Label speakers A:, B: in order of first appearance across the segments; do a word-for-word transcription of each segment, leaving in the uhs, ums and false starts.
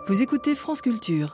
A: Vous écoutez France Culture.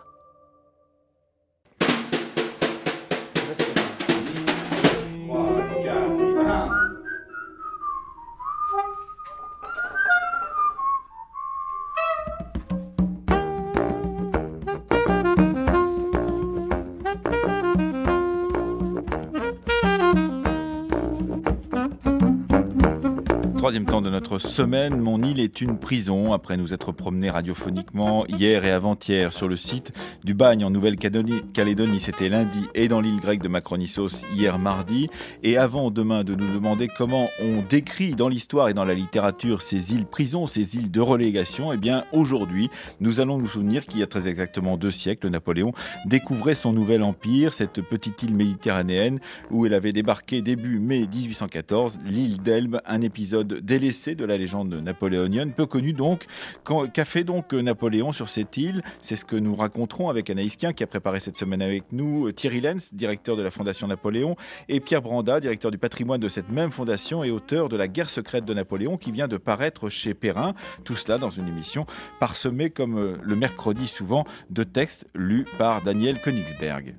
B: Troisième temps de notre semaine, mon île est une prison. Après nous être promenés radiophoniquement hier et avant-hier sur le site du Bagne en Nouvelle-Calédonie, c'était lundi, et dans l'île grecque de Macronissos hier mardi. Et avant demain de nous demander comment on décrit dans l'histoire et dans la littérature ces îles prisons, ces îles de relégation, eh bien aujourd'hui nous allons nous souvenir qu'il y a très exactement deux siècles, Napoléon découvrait son nouvel empire, cette petite île méditerranéenne où il avait débarqué début mai dix-huit cent quatorze, l'île d'Elbe, un épisode délaissé de la légende napoléonienne, peu connu donc. Qu'a fait donc Napoléon sur cette île? C'est ce que nous raconterons avec Anaïs Kien, qui a préparé cette semaine avec nous, Thierry Lenz, directeur de la Fondation Napoléon, et Pierre Branda, directeur du patrimoine de cette même fondation et auteur de La guerre secrète de Napoléon, qui vient de paraître chez Perrin. Tout cela dans une émission parsemée, comme le mercredi souvent, de textes lus par Daniel Königsberg.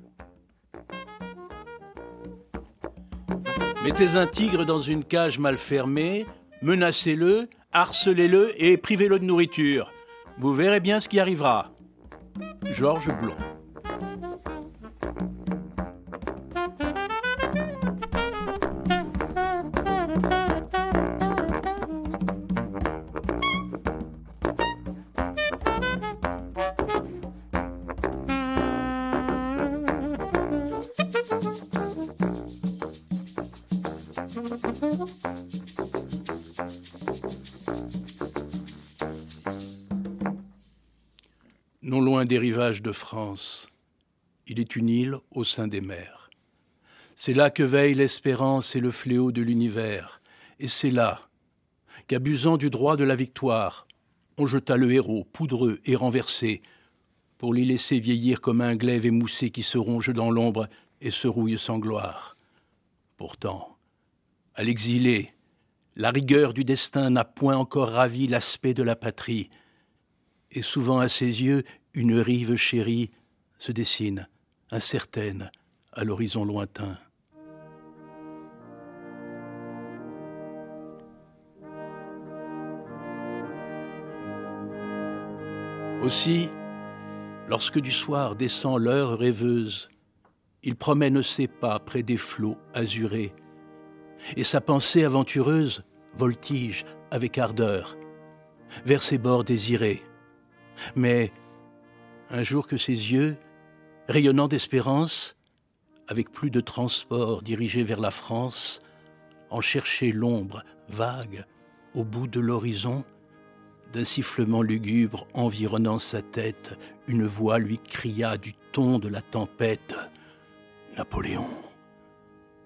C: Mettez un tigre dans une cage mal fermée, menacez-le, harcelez-le et privez-le de nourriture. Vous verrez bien ce qui arrivera. Georges Blond. Non loin des rivages de France, il est une île au sein des mers. C'est là que veillent l'espérance et le fléau de l'univers. Et c'est là qu'abusant du droit de la victoire, on jeta le héros, poudreux et renversé, pour l'y laisser vieillir comme un glaive émoussé qui se ronge dans l'ombre et se rouille sans gloire. Pourtant, à l'exilé, la rigueur du destin n'a point encore ravi l'aspect de la patrie, et souvent à ses yeux, une rive chérie se dessine, incertaine, à l'horizon lointain. Aussi, lorsque du soir descend l'heure rêveuse, il promène ses pas près des flots azurés, et sa pensée aventureuse voltige avec ardeur vers ses bords désirés. Mais un jour que ses yeux, rayonnant d'espérance, avec plus de transport dirigés vers la France, en cherchaient l'ombre vague au bout de l'horizon, d'un sifflement lugubre environnant sa tête, une voix lui cria du ton de la tempête « Napoléon! Napoléon !»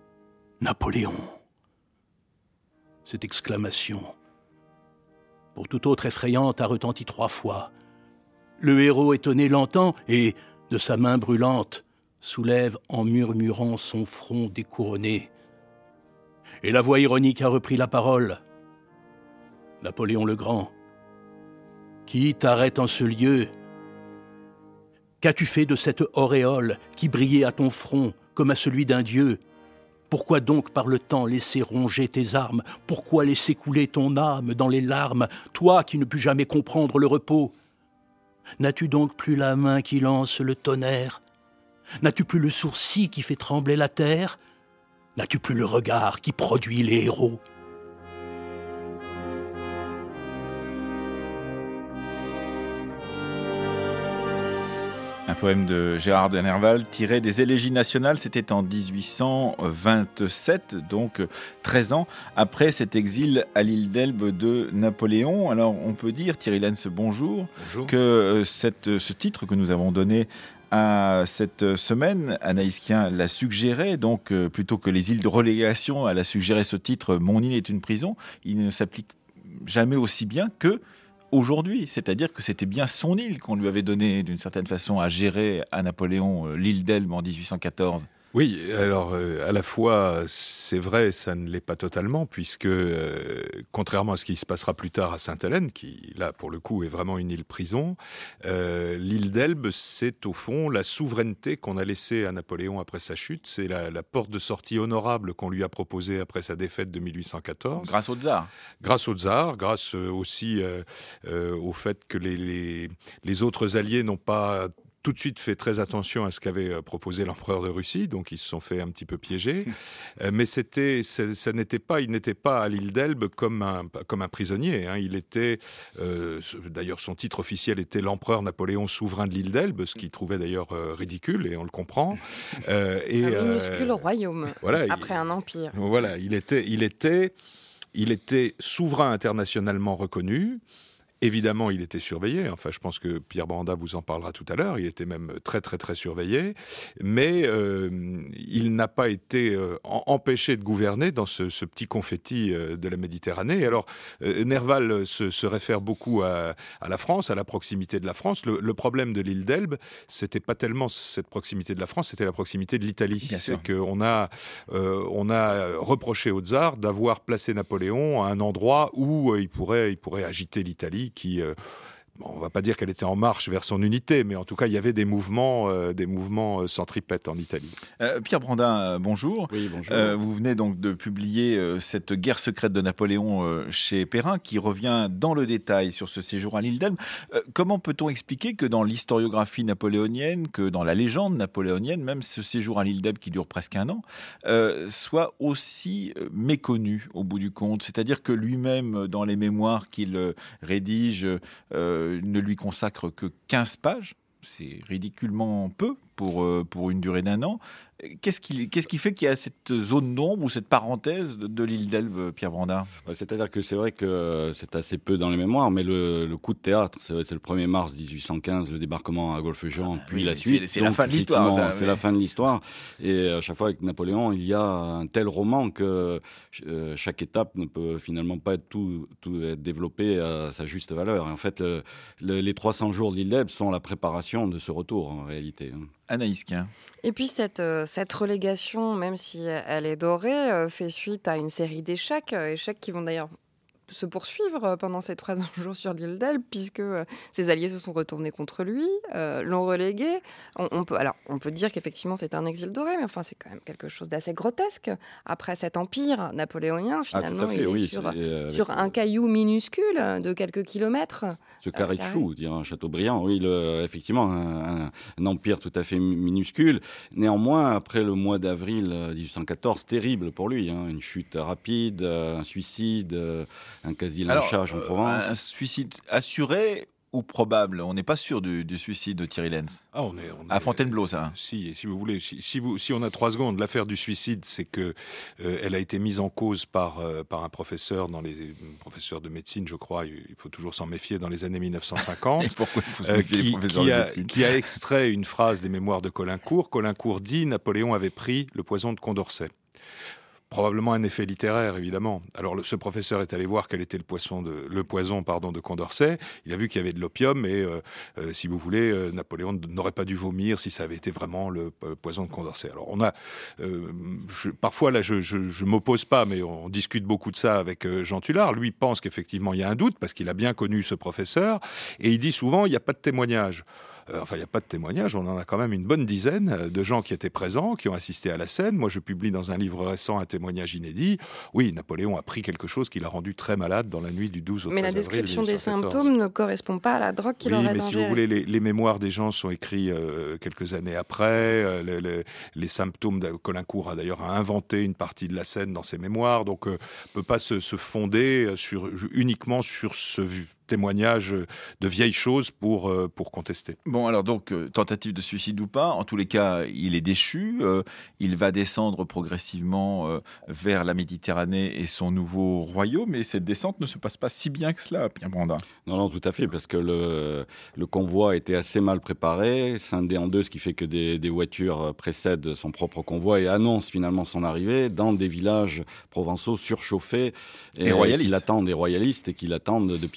C: Cette exclamation, pour toute autre effrayante, a retenti trois fois. Le héros étonné l'entend et, de sa main brûlante, soulève en murmurant son front découronné. Et la voix ironique a repris la parole. Napoléon le Grand, qui t'arrête en ce lieu? Qu'as-tu fait de cette auréole qui brillait à ton front comme à celui d'un dieu? Pourquoi donc par le temps laisser ronger tes armes? Pourquoi laisser couler ton âme dans les larmes, toi qui ne pus jamais comprendre le repos? N'as-tu donc plus la main qui lance le tonnerre? N'as-tu plus le sourcil qui fait trembler la terre? N'as-tu plus le regard qui produit les héros?
B: Un poème de Gérard de Nerval tiré des élégies nationales, c'était en dix-huit cent vingt-sept, donc treize ans après cet exil à l'île d'Elbe de Napoléon. Alors on peut dire, Thierry Lenz, bonjour, bonjour. que cette, ce titre que nous avons donné à cette semaine, Anaïs Kien l'a suggéré, donc euh, plutôt que les îles de relégation, elle a suggéré ce titre « Mon île est une prison », il ne s'applique jamais aussi bien que aujourd'hui, c'est-à-dire que c'était bien son île qu'on lui avait donné d'une certaine façon à gérer à Napoléon, l'île d'Elbe en dix-huit cent quatorze.
A: Oui, alors euh, à la fois, c'est vrai, ça ne l'est pas totalement, puisque euh, contrairement à ce qui se passera plus tard à Sainte-Hélène, qui là pour le coup est vraiment une île-prison, euh, l'île d'Elbe, c'est au fond la souveraineté qu'on a laissée à Napoléon après sa chute, c'est la, la porte de sortie honorable qu'on lui a proposée après sa défaite de mille huit cent quatorze.
B: Grâce au tsar.
A: Grâce au tsar, grâce aussi euh, euh, au fait que les, les, les autres alliés n'ont pas tout de suite fait très attention à ce qu'avait proposé l'empereur de Russie, donc ils se sont fait un petit peu piéger. euh, mais c'était, ça, ça n'était pas, il n'était pas à l'île d'Elbe comme un, comme un prisonnier. Hein. Il était, euh, d'ailleurs, son titre officiel était l'empereur Napoléon souverain de l'île d'Elbe, ce qu'il trouvait d'ailleurs euh, ridicule, et on le comprend.
D: Euh, et, un minuscule euh, royaume voilà, après
A: il,
D: un empire.
A: Voilà, il était, il était, il était souverain internationalement reconnu. Évidemment, il était surveillé. Enfin, je pense que Pierre Branda vous en parlera tout à l'heure. Il était même très, très, très surveillé. Mais euh, il n'a pas été euh, empêché de gouverner dans ce, ce petit confetti euh, de la Méditerranée. Alors, euh, Nerval se, se réfère beaucoup à, à la France, à la proximité de la France. Le, le problème de l'île d'Elbe, c'était pas tellement cette proximité de la France, c'était la proximité de l'Italie. Bien C'est sûr. qu'on a, euh, on a reproché au tsar d'avoir placé Napoléon à un endroit où euh, il pourrait, il pourrait agiter l'Italie, qui, euh, bon, on ne va pas dire qu'elle était en marche vers son unité, mais en tout cas, il y avait des mouvements, euh, des mouvements centripètes en Italie.
B: Euh, Pierre Brandin, bonjour.
E: Oui, bonjour.
B: Euh, vous venez donc de publier euh, cette guerre secrète de Napoléon euh, chez Perrin, qui revient dans le détail sur ce séjour à l'île d'Elbe. Euh, comment peut-on expliquer que dans l'historiographie napoléonienne, que dans la légende napoléonienne, même ce séjour à l'île d'Elbe qui dure presque un an, euh, soit aussi euh, méconnu au bout du compte? C'est-à-dire que lui-même, dans les mémoires qu'il euh, rédige, euh, ne lui consacre que quinze pages. C'est ridiculement peu pour, euh, pour une durée d'un an. Qu'est-ce qui, qu'est-ce qui fait qu'il y a cette zone d'ombre ou cette parenthèse de, de l'île d'Elbe, Pierre Brandin?
E: C'est-à-dire que c'est vrai que c'est assez peu dans les mémoires, mais le, le coup de théâtre, c'est, vrai, c'est le premier mars dix-huit cent quinze, le débarquement à Golfe-Juan, puis oui, la suite.
B: C'est, c'est la fin de l'histoire. Ça,
E: c'est
B: oui.
E: la fin de l'histoire. Et à chaque fois avec Napoléon, il y a un tel roman que euh, chaque étape ne peut finalement pas être tout, tout être développée à sa juste valeur. Et en fait, le, le, les trois cents jours de l'île d'Elbe sont la préparation de ce retour, en réalité.
B: Anaïs Quin.
D: Et puis cette, euh, cette relégation, même si elle est dorée, euh, fait suite à une série d'échecs, euh, échecs qui vont d'ailleurs se poursuivre pendant ces trois jours sur l'île d'Elbe, puisque euh, ses alliés se sont retournés contre lui, euh, l'ont relégué. On, on peut, alors, on peut dire qu'effectivement c'est un exil doré, mais enfin c'est quand même quelque chose d'assez grotesque. Après cet empire napoléonien, finalement, ah, fait, il est oui, sur, c'est, euh, sur un caillou minuscule de quelques kilomètres.
E: Ce carré de chou, un Châteaubriand, oui, le, effectivement, un, un, un empire tout à fait minuscule. Néanmoins, après le mois d'avril dix-huit cent quatorze, terrible pour lui, hein, une chute rapide, un suicide, un quasi-lynchage en Provence.
B: Un suicide assuré ou probable? On n'est pas sûr du, du suicide de Thierry Lenz.
A: Ah, on est, on
B: à
A: est,
B: Fontainebleau, ça.
A: Si, si vous voulez, si, si, vous, si on a trois secondes, l'affaire du suicide, c'est que euh, elle a été mise en cause par euh, par un professeur dans les professeurs de médecine, je crois. Il faut toujours s'en méfier dans les années mille neuf cent cinquante.
B: Et pourquoi il faut se méfier
A: euh, qui,
B: des professeurs
A: qui
B: de
A: a,
B: médecine
A: qui a extrait une phrase des mémoires de Caulaincourt. Caulaincourt dit Napoléon avait pris le poison de Condorcet. Probablement un effet littéraire, évidemment. Alors, le, ce professeur est allé voir quel était le, poisson de, le poison pardon, de Condorcet. Il a vu qu'il y avait de l'opium et, euh, euh, si vous voulez, euh, Napoléon n'aurait pas dû vomir si ça avait été vraiment le euh, poison de Condorcet. Alors, on a... Euh, je, parfois, là, je ne m'oppose pas, mais on, on discute beaucoup de ça avec euh, Jean Tullard. Lui pense qu'effectivement, il y a un doute parce qu'il a bien connu ce professeur. Et il dit souvent, il n'y a pas de témoignage. Euh, enfin, il n'y a pas de témoignage, on en a quand même une bonne dizaine de gens qui étaient présents, qui ont assisté à la scène. Moi, je publie dans un livre récent un témoignage inédit. Oui, Napoléon a pris quelque chose qui l'a rendu très malade dans la nuit du douze au treize avril.
D: Mais la description des symptômes ne correspond pas à la drogue qu'il
A: oui,
D: aurait
A: mais si vous voulez, les, les mémoires des gens sont écrits euh, quelques années après. Euh, les, les, les symptômes, de, Caulaincourt a d'ailleurs inventé une partie de la scène dans ses mémoires. Donc, euh, on ne peut pas se, se fonder sur, uniquement sur ce témoignage de vieilles choses pour, euh, pour contester.
B: Bon, alors donc, euh, tentative de suicide ou pas, en tous les cas, il est déchu. Euh, il va descendre progressivement euh, vers la Méditerranée et son nouveau royaume. Mais cette descente ne se passe pas si bien que cela, Pierre Brandin.
E: Non, non, tout à fait, parce que le, le convoi était assez mal préparé, scindé en deux, ce qui fait que des, des voitures précèdent son propre convoi et annoncent finalement son arrivée dans des villages provençaux surchauffés et, et royalistes. Qui l'attendent, des royalistes et qui l'attendent de pied ferme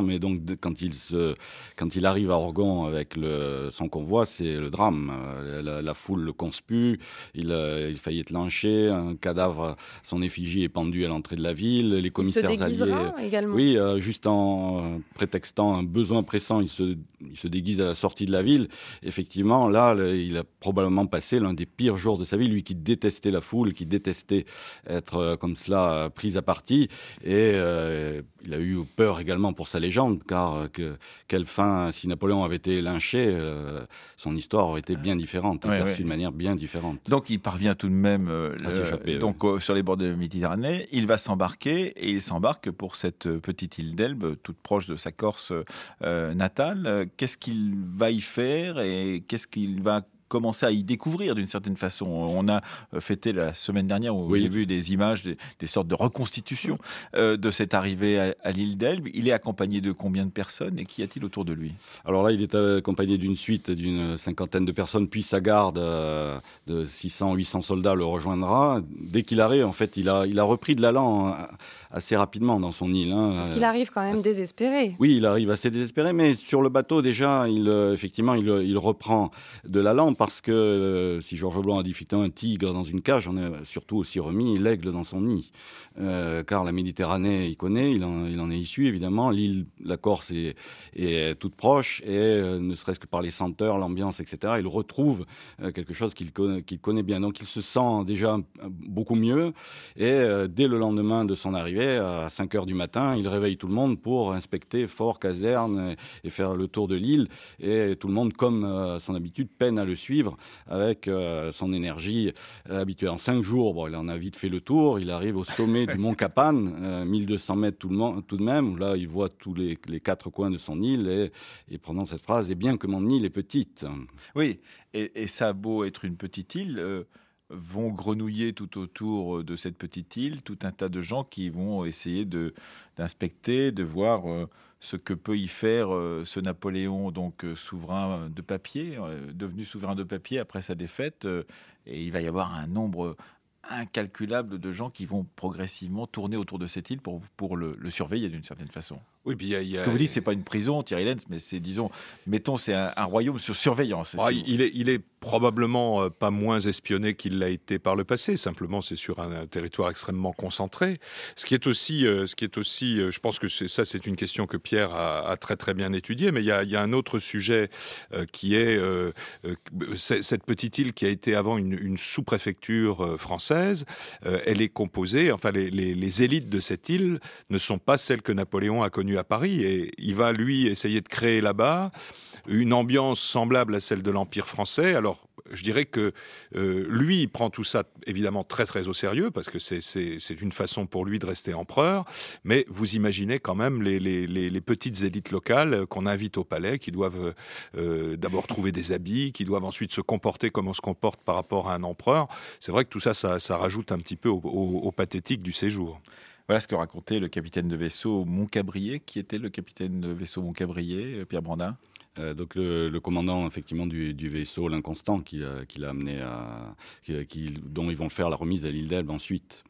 E: mais donc de, quand, il se, quand il arrive à Orgon avec le, son convoi, c'est le drame. La, la foule le conspue, il, il faillit être lynché, un cadavre, son effigie est pendue à l'entrée de la ville, les commissaires
D: il se déguisera
E: alliés...
D: également.
E: Oui, euh, juste en prétextant un besoin pressant, il se, il se déguise à la sortie de la ville. Effectivement, là, le, il a probablement passé l'un des pires jours de sa vie, lui qui détestait la foule, qui détestait être euh, comme cela euh, pris à partie. Et euh, il a eu peur également pour sa légende, car euh, que, quelle fin, si Napoléon avait été lynché, euh, son histoire aurait été bien différente,
B: ouais,
E: perçue
B: ouais.
E: de manière bien différente.
B: Donc il parvient tout de même euh,
E: À s'échapper,
B: euh, donc,
E: ouais.
B: euh, sur les bords de la Méditerranée, il va s'embarquer et il s'embarque pour cette petite île d'Elbe, toute proche de sa Corse euh, natale. Qu'est-ce qu'il va y faire et qu'est-ce qu'il va commencer à y découvrir d'une certaine façon? On a fêté la semaine dernière où
E: Oui.
B: j'ai vu des images, des, des sortes de reconstitutions euh, de cette arrivée à, à l'île d'Elbe. Il est accompagné de combien de personnes et qu'y a-t-il autour de lui?
E: Alors là, il est accompagné d'une suite d'une cinquantaine de personnes, puis sa garde euh, de six cents à huit cents soldats le rejoindra. Dès qu'il arrive, en fait, il a, il a repris de l'allant hein, assez rapidement dans son île. Hein.
D: Parce qu'il arrive quand même désespéré.
E: Oui, il arrive assez désespéré, mais sur le bateau, déjà, il, euh, effectivement, il, il reprend de l'allant parce que, euh, si Georges Blanc a dit « un tigre dans une cage », on est surtout aussi remis l'aigle dans son nid. Euh, car la Méditerranée, il connaît, il en, il en est issu, évidemment. L'île, la Corse est, est toute proche, et euh, ne serait-ce que par les senteurs, l'ambiance, et cetera, il retrouve euh, quelque chose qu'il connaît, qu'il connaît bien. Donc, il se sent déjà beaucoup mieux, et euh, dès le lendemain de son arrivée, à cinq heures du matin, il réveille tout le monde pour inspecter fort, caserne, et, et faire le tour de l'île. Et tout le monde, comme euh, à son habitude, peine à le suivre avec euh, son énergie euh, habituelle. En cinq jours, bon, il en a vite fait le tour, il arrive au sommet du mont Capane, euh, mille deux cents mètres tout, le monde, tout de même, où là, il voit tous les, les quatre coins de son île, et, et prononce cette phrase « Et bien que mon île est petite ».
B: Oui, et, et ça a beau être une petite île, euh, vont grenouiller tout autour de cette petite île tout un tas de gens qui vont essayer de, d'inspecter, de voir euh, ce que peut y faire euh, ce Napoléon, donc euh, souverain de papier, euh, devenu souverain de papier après sa défaite. Euh, et il va y avoir un nombre incalculable de gens qui vont progressivement tourner autour de cette île pour, pour le, le surveiller d'une certaine façon.
A: Oui, puis il y a, il y a...
B: Ce que vous dites, c'est pas une prison, Thierry Lenz, mais c'est, disons, mettons, c'est un, un royaume sur surveillance.
A: Ah, il, est, il est probablement euh, pas moins espionné qu'il l'a été par le passé. Simplement, c'est sur un, un territoire extrêmement concentré. Ce qui est aussi, euh, ce qui est aussi, euh, je pense que c'est, ça, c'est une question que Pierre a, a très très bien étudiée. Mais il y a, il y a un autre sujet euh, qui est euh, euh, c'est, cette petite île qui a été avant une, une sous-préfecture euh, française. Euh, elle est composée, enfin, les, les, les élites de cette île ne sont pas celles que Napoléon a connues à Paris, et il va lui essayer de créer là-bas une ambiance semblable à celle de l'Empire français. Alors, je dirais que euh, lui, il prend tout ça évidemment très très au sérieux, parce que c'est, c'est, c'est une façon pour lui de rester empereur, mais vous imaginez quand même les, les, les, les petites élites locales qu'on invite au palais, qui doivent euh, d'abord trouver des habits, qui doivent ensuite se comporter comme on se comporte par rapport à un empereur. C'est vrai que tout ça, ça, ça rajoute un petit peu au, au, au pathétique du séjour.
B: Voilà ce que racontait le capitaine de vaisseau Montcabrier. Qui était le capitaine de vaisseau Montcabrier, Pierre Brandin?
E: Euh, donc le, le commandant effectivement du, du vaisseau l'Inconstant qui, euh, qui l'a amené à, qui, qui, dont ils vont faire la remise à l'île d'Elbe ensuite.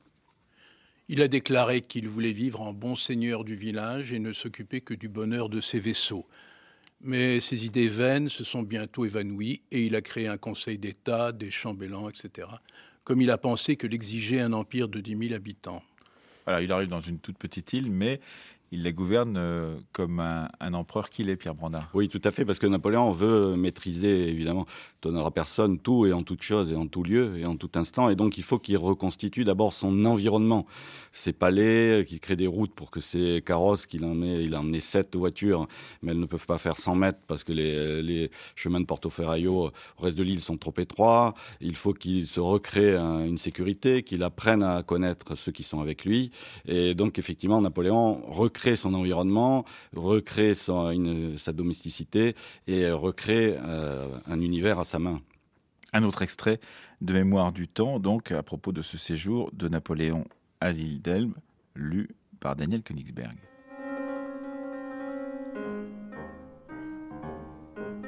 C: Il a déclaré qu'il voulait vivre en bon seigneur du village et ne s'occuper que du bonheur de ses vaisseaux. Mais ses idées vaines se sont bientôt évanouies et il a créé un conseil d'État, des chambellans, et cetera, comme il a pensé que l'exigeait un empire de dix mille habitants.
B: Voilà, il arrive dans une toute petite île, mais il la gouverne euh, comme un, un empereur qu'il est, Pierre Brandin.
E: Oui, tout à fait, parce que Napoléon veut maîtriser, évidemment, donnera personne tout et en toute chose et en tout lieu et en tout instant. Et donc, il faut qu'il reconstitue d'abord son environnement, ses palais, qu'il crée des routes pour que ses carrosses, qu'il en met, il a emmené sept voitures, mais elles ne peuvent pas faire cent mètres parce que les, les chemins de Porto-Ferraio au reste de l'île sont trop étroits. Il faut qu'il se recrée un, une sécurité, qu'il apprenne à connaître ceux qui sont avec lui. Et donc, effectivement, Napoléon recrée son environnement, recrée son, une, sa domesticité et recrée euh, un univers à sa main.
B: Un autre extrait de Mémoire du temps, donc à propos de ce séjour de Napoléon à l'île d'Elbe, lu par Daniel Königsberg.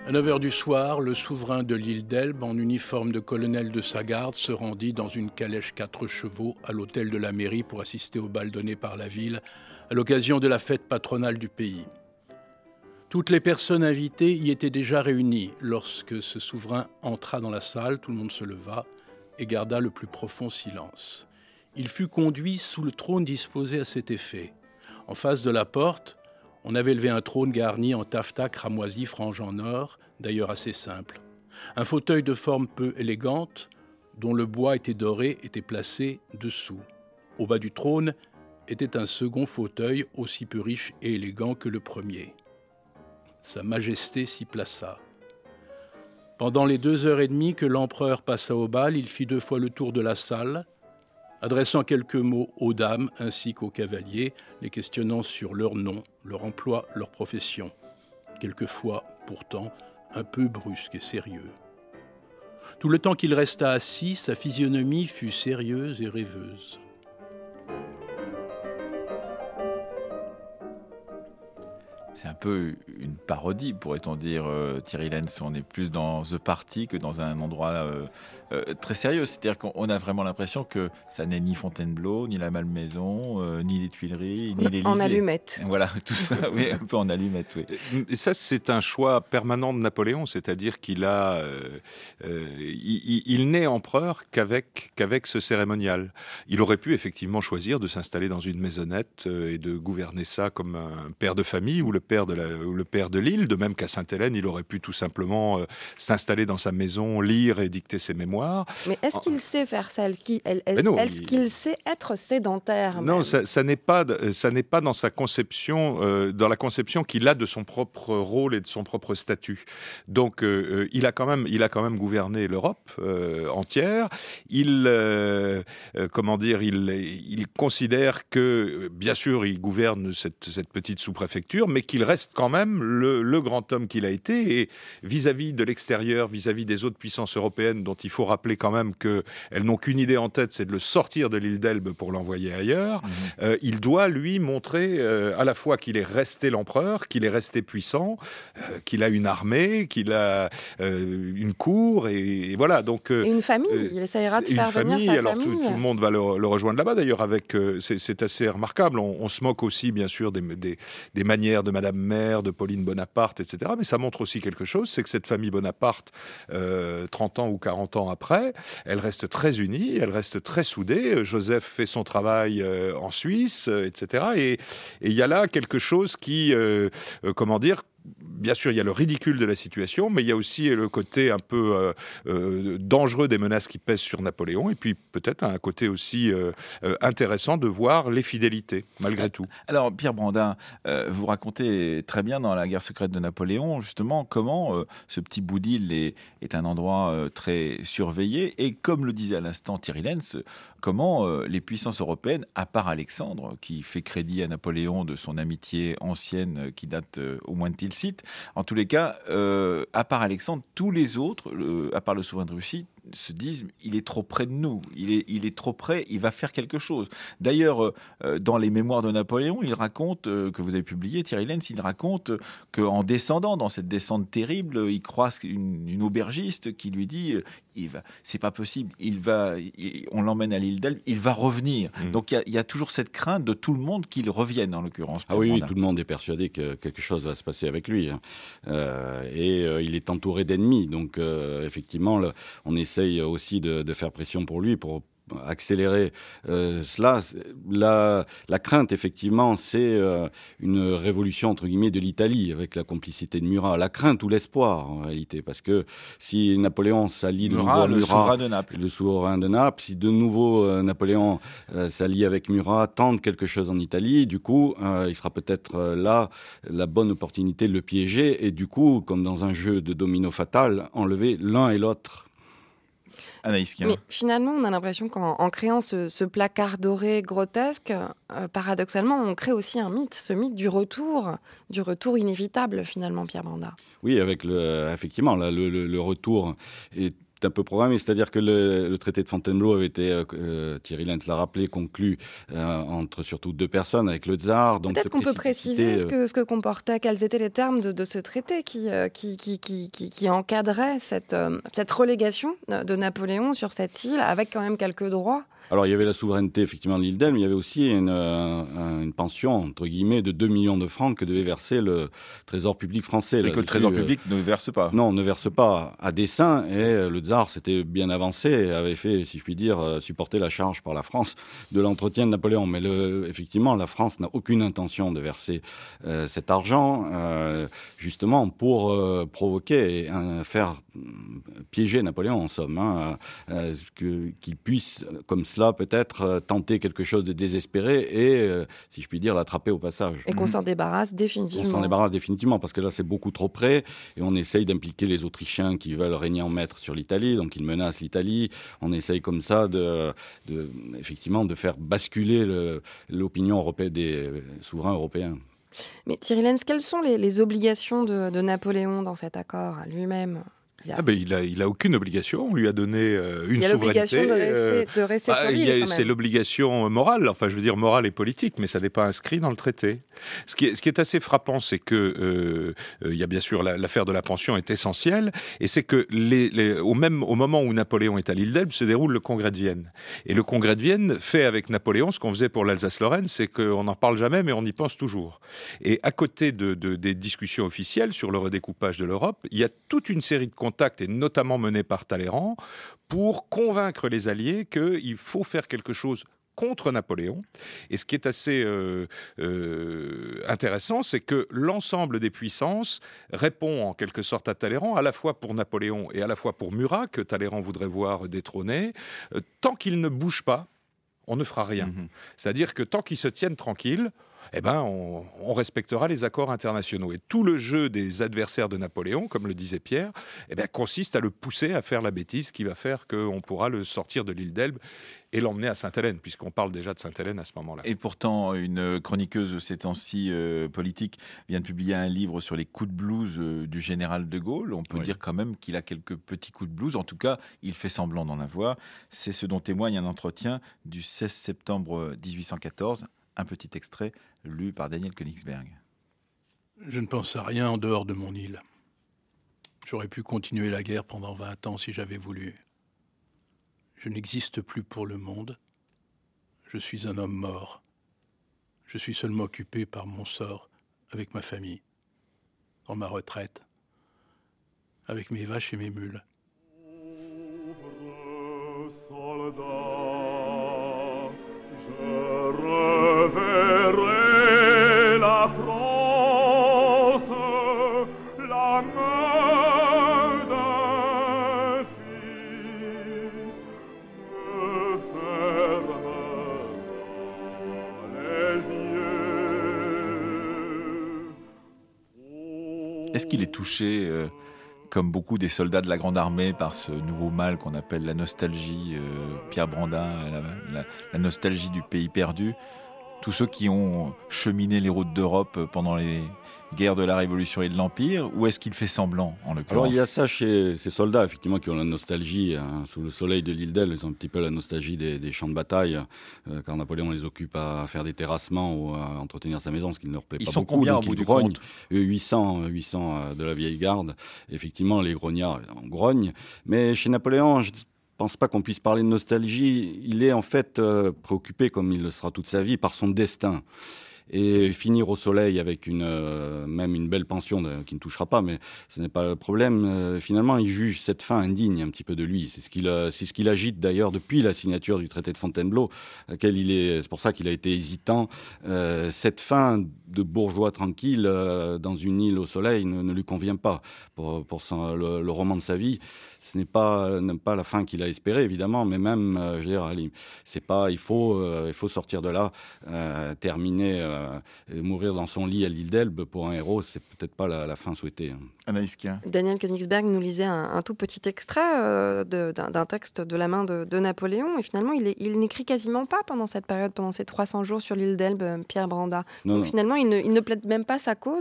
C: À neuf heures du soir, le souverain de l'île d'Elbe, en uniforme de colonel de sa garde, se rendit dans une calèche quatre chevaux à l'hôtel de la mairie pour assister au bal donné par la ville à l'occasion de la fête patronale du pays. Toutes les personnes invitées y étaient déjà réunies. Lorsque ce souverain entra dans la salle, tout le monde se leva et garda le plus profond silence. Il fut conduit sous le trône disposé à cet effet. En face de la porte, on avait levé un trône garni en taffetas cramoisi frange en or, d'ailleurs assez simple. Un fauteuil de forme peu élégante, dont le bois était doré, était placé dessous. Au bas du trône était un second fauteuil aussi peu riche et élégant que le premier. Sa Majesté s'y plaça. Pendant les deux heures et demie que l'empereur passa au bal, il fit deux fois le tour de la salle, adressant quelques mots aux dames ainsi qu'aux cavaliers, les questionnant sur leur nom, leur emploi, leur profession. Quelquefois, pourtant, un peu brusque et sérieux. Tout le temps qu'il resta assis, sa physionomie fut sérieuse et rêveuse.
B: C'est un peu une parodie, pourrait-on dire, euh, Thierry Lenz. On est plus dans The Party que dans un endroit euh, euh, très sérieux. C'est-à-dire qu'on a vraiment l'impression que ça n'est ni Fontainebleau, ni la Malmaison, euh, ni les Tuileries, ni l'Élysée.
D: En allumette.
B: Voilà, tout ça, oui, un peu en allumette, oui.
A: Et ça, c'est un choix permanent de Napoléon, c'est-à-dire qu'il a, euh, euh, il, il n'est empereur qu'avec, qu'avec ce cérémonial. Il aurait pu effectivement choisir de s'installer dans une maisonnette euh, et de gouverner ça comme un père de famille ou le père de, la, ou le père de l'île, de même qu'à Sainte-Hélène, il aurait pu tout simplement euh, s'installer dans sa maison, lire et dicter ses mémoires.
D: Mais est-ce qu'il sait faire ça? Est-ce
A: non,
D: est-ce
A: il...
D: qu'il sait être sédentaire?
A: Non,
D: même
A: ça, ça n'est pas, ça n'est pas dans sa conception, euh, dans la conception qu'il a de son propre rôle et de son propre statut. Donc, euh, il a quand même, il a quand même gouverné l'Europe euh, entière. Il, euh, euh, comment dire, il, il considère que, bien sûr, il gouverne cette, cette petite sous-préfecture, mais qu'il reste quand même le, le grand homme qu'il a été. Et vis-à-vis de l'extérieur, vis-à-vis des autres puissances européennes, dont il faut rappeler quand même qu'elles n'ont qu'une idée en tête, c'est de le sortir de l'île d'Elbe pour l'envoyer ailleurs, mmh. euh, il doit, lui, montrer euh, à la fois qu'il est resté l'empereur, qu'il est resté puissant, euh, qu'il a une armée, qu'il a euh, une cour, et, et voilà. Donc, euh,
D: et une famille, euh, il essaiera de faire
A: famille,
D: venir sa
A: alors
D: famille.
A: Tout, tout le monde va le, le rejoindre là-bas, d'ailleurs, avec, euh, c'est, c'est assez remarquable. On, on se moque aussi, bien sûr, des, des, des manières de Madame Mère, de Pauline Bonaparte, et cetera. Mais ça montre aussi quelque chose, c'est que cette famille Bonaparte, euh, trente ans ou quarante ans après, elle reste très unie, elle reste très soudée. Joseph fait son travail euh, en Suisse, euh, et cetera. Et il y a là quelque chose qui, euh, euh, comment dire, bien sûr, il y a le ridicule de la situation, mais il y a aussi le côté un peu euh, euh, dangereux des menaces qui pèsent sur Napoléon, et puis peut-être un côté aussi euh, euh, intéressant de voir les fidélités, malgré tout.
B: Alors, Pierre Brandin, euh, vous racontez très bien dans La guerre secrète de Napoléon, justement, comment euh, ce petit bout d'île est, est un endroit euh, très surveillé, et comme le disait à l'instant Thierry Lenz, comment euh, les puissances européennes, à part Alexandre, qui fait crédit à Napoléon de son amitié ancienne euh, qui date euh, au moins de Tilsit, en tous les cas, euh, à part Alexandre, tous les autres, le, à part le souverain de Russie, se disent il est trop près de nous, il est, il est trop près, il va faire quelque chose. D'ailleurs, euh, dans les mémoires de Napoléon, il raconte, euh, que vous avez publié, Thierry Lenz, il raconte qu'en descendant, dans cette descente terrible, il croise une, une aubergiste qui lui dit euh, il va, c'est pas possible, il va, il, on l'emmène à l'île d'Elbe, il va revenir. Mmh. Donc il y, y a toujours cette crainte de tout le monde qu'il revienne, en l'occurrence.
E: Ah oui, oui, tout le monde est persuadé que quelque chose va se passer avec lui. Hein. Euh, et euh, il est entouré d'ennemis. Donc euh, effectivement, le, on essaye aussi de, de faire pression pour lui, pour accélérer euh, cela. La, la crainte, effectivement, c'est euh, une révolution, entre guillemets, de l'Italie, avec la complicité de Murat. La crainte ou l'espoir, en réalité, parce que si Napoléon s'allie de
B: Murat,
E: nouveau à
B: le
E: Murat,
B: souverain de Naples,
E: le souverain de Naples, si de nouveau euh, Napoléon euh, s'allie avec Murat, tente quelque chose en Italie, du coup, euh, il sera peut-être euh, là la bonne opportunité de le piéger, et du coup, comme dans un jeu de domino fatal, enlever l'un et l'autre.
B: Anaïs Kien.
D: Mais finalement, on a l'impression qu'en en créant ce, ce placard doré grotesque, euh, paradoxalement, on crée aussi un mythe, ce mythe du retour, du retour inévitable finalement, Pierre Brandin.
E: Oui, avec le, effectivement, là, le, le, le retour est un peu programmé, c'est-à-dire que le, le traité de Fontainebleau avait été, euh, Thierry Lenz l'a rappelé, conclu euh, entre surtout deux personnes, avec le tsar. Donc
D: peut-être qu'on peut préciser ce que, ce que comportait, quels étaient les termes de, de ce traité qui, euh, qui, qui, qui, qui, qui encadrait cette, euh, cette relégation de Napoléon sur cette île, avec quand même quelques droits.
E: Alors, il y avait la souveraineté, effectivement, de l'île d'Elbe, mais il y avait aussi une, euh, une pension, entre guillemets, de deux millions de francs que devait verser le trésor public français.
B: Et que le trésor public euh, ne verse pas.
E: Non, ne verse pas à dessein. Et euh, le tsar s'était bien avancé et avait fait, si je puis dire, euh, supporter la charge par la France de l'entretien de Napoléon. Mais le, effectivement, la France n'a aucune intention de verser euh, cet argent, euh, justement, pour euh, provoquer et euh, faire piéger Napoléon, en somme, hein, euh, que, qu'il puisse, comme cela, peut-être euh, tenter quelque chose de désespéré et, euh, si je puis dire, l'attraper au passage.
D: Et qu'on s'en débarrasse définitivement.
E: On s'en débarrasse définitivement, parce que là, c'est beaucoup trop près, et on essaye d'impliquer les Autrichiens qui veulent régner en maître sur l'Italie, donc ils menacent l'Italie. On essaye comme ça, de, de, effectivement, de faire basculer le, l'opinion européenne des souverains européens.
D: Mais Thierry Lenz, quelles sont les, les obligations de, de Napoléon dans cet accord lui-même ?
A: Ah ben, il a, il a aucune obligation. On lui a donné euh, une
D: il y a
A: souveraineté.
D: l'obligation de rester, de rester
A: euh,
D: sur l'île,
A: bah,
D: quand même.
A: C'est l'obligation morale. Enfin, je veux dire morale et politique, mais ça n'est pas inscrit dans le traité. Ce qui est, ce qui est assez frappant, c'est que euh, euh, il y a bien sûr la, l'affaire de la pension est essentielle, et c'est que les, les, au même au moment où Napoléon est à l'île d'Elbe, se déroule le Congrès de Vienne. Et le Congrès de Vienne fait avec Napoléon ce qu'on faisait pour l'Alsace-Lorraine, c'est qu'on n'en parle jamais, mais on y pense toujours. Et à côté de, de, des discussions officielles sur le redécoupage de l'Europe, il y a toute une série de contacts, et notamment mené par Talleyrand, pour convaincre les Alliés qu'il faut faire quelque chose contre Napoléon. Et ce qui est assez euh, euh, intéressant, c'est que l'ensemble des puissances répond en quelque sorte à Talleyrand, à la fois pour Napoléon et à la fois pour Murat, que Talleyrand voudrait voir détrôner. Euh, tant qu'il ne bouge pas, on ne fera rien. Mmh. C'est-à-dire que tant qu'ils se tiennent tranquilles, eh ben, on, on respectera les accords internationaux. Et tout le jeu des adversaires de Napoléon, comme le disait Pierre, eh ben, consiste à le pousser à faire la bêtise qui va faire qu'on pourra le sortir de l'île d'Elbe et l'emmener à Sainte-Hélène, puisqu'on parle déjà de Sainte-Hélène à ce moment-là.
B: Et pourtant, une chroniqueuse ces temps-ci euh, politique vient de publier un livre sur les coups de blues euh, du général de Gaulle. On peut oui. dire quand même qu'il a quelques petits coups de blues. En tout cas, il fait semblant d'en avoir. C'est ce dont témoigne un entretien du seize septembre dix-huit cent quatorze. Un petit extrait lu par Daniel Königsberg.
C: Je ne pense à rien en dehors de mon île. J'aurais pu continuer la guerre pendant vingt ans si j'avais voulu. Je n'existe plus pour le monde. Je suis un homme mort. Je suis seulement occupé par mon sort avec ma famille, dans ma retraite, avec mes vaches et mes mules.
F: Reverrai la France, la main d'un fils me fermera les yeux.
B: Est-ce qu'il est touché, euh, comme beaucoup des soldats de la Grande Armée, par ce nouveau mal qu'on appelle la nostalgie, euh, Pierre Brandin, la, la, la nostalgie du pays perdu? Tous ceux qui ont cheminé les routes d'Europe pendant les guerres de la Révolution et de l'Empire, ou est-ce qu'il fait semblant, en l'occurrence ?
E: Alors il y a ça chez ces soldats, effectivement, qui ont la nostalgie, hein, sous le soleil de l'île d'Elbe, ils ont un petit peu la nostalgie des, des champs de bataille, euh, quand Napoléon les occupe à faire des terrassements ou à entretenir sa maison, ce qui ne leur plaît
B: ils
E: pas
B: sont
E: beaucoup.
B: Combien
E: donc
B: au bout
E: ils
B: du
E: grognent.
B: compte
E: huit cents, huit cents de la vieille garde. Effectivement, les grognards en grognent. Mais chez Napoléon, je ne pense pas qu'on puisse parler de nostalgie. Il est en fait euh, préoccupé, comme il le sera toute sa vie, par son destin. Et finir au soleil avec une, euh, même une belle pension de, qui ne touchera pas, mais ce n'est pas le problème. Euh, finalement, il juge cette fin indigne un petit peu de lui. C'est ce qu'il, euh, c'est ce qu'il agite d'ailleurs depuis la signature du traité de Fontainebleau, laquelle il est, c'est pour ça qu'il a été hésitant. Euh, cette fin de bourgeois tranquille euh, dans une île au soleil ne, ne lui convient pas pour, pour son, le, le roman de sa vie. Ce n'est pas, n'est pas la fin qu'il a espérée, évidemment, mais même, euh, je veux dire, allez, c'est pas, il faut, euh, il faut sortir de là, euh, terminer, euh, et mourir dans son lit à l'île d'Elbe pour un héros, c'est peut-être pas la, la fin souhaitée.
B: Anaïs Kien.
D: Daniel Königsberg nous lisait un, un tout petit extrait euh, de, d'un, d'un texte de la main de, de Napoléon, et finalement, il, est, il n'écrit quasiment pas pendant cette période, pendant ces trois cents jours sur l'île d'Elbe, Pierre Branda.
E: Non,
D: Donc
E: non.
D: finalement, il ne, il ne plaide même pas sa cause.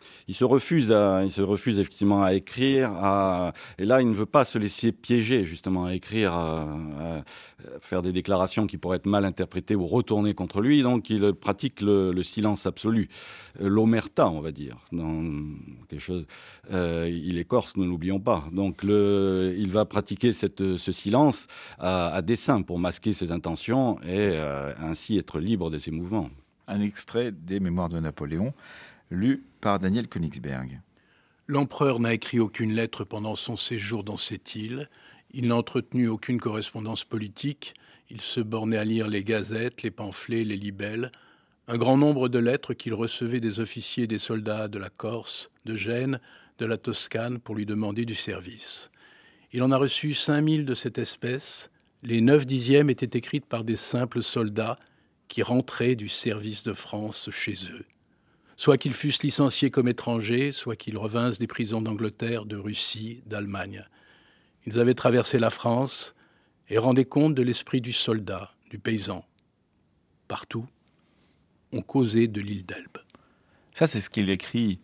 E: il se refuse à, il se refuse effectivement à écrire, à, et là, il ne veut pas se laisser piéger, justement, à écrire, à, à faire des déclarations qui pourraient être mal interprétées ou retournées contre lui. Donc, il pratique le, le silence absolu, l'omerta, on va dire, dans quelque chose. Euh, il est corse, ne l'oublions pas. Donc, le, il va pratiquer cette, ce silence à, à dessein pour masquer ses intentions et euh, ainsi être libre de ses mouvements.
B: Un extrait des Mémoires de Napoléon, lu par Daniel Königsberg.
C: L'empereur n'a écrit aucune lettre pendant son séjour dans cette île. Il n'a entretenu aucune correspondance politique. Il se bornait à lire les gazettes, les pamphlets, les libelles. Un grand nombre de lettres qu'il recevait des officiers et des soldats de la Corse, de Gênes, de la Toscane pour lui demander du service. Il en a reçu cinq mille de cette espèce. Les neuf dixièmes étaient écrites par des simples soldats qui rentraient du service de France chez eux. Soit qu'ils fussent licenciés comme étrangers, soit qu'ils revinssent des prisons d'Angleterre, de Russie, d'Allemagne. Ils avaient traversé la France et rendaient compte de l'esprit du soldat, du paysan. Partout, on causait de l'île d'Elbe.
B: Ça, c'est ce qu'il écrit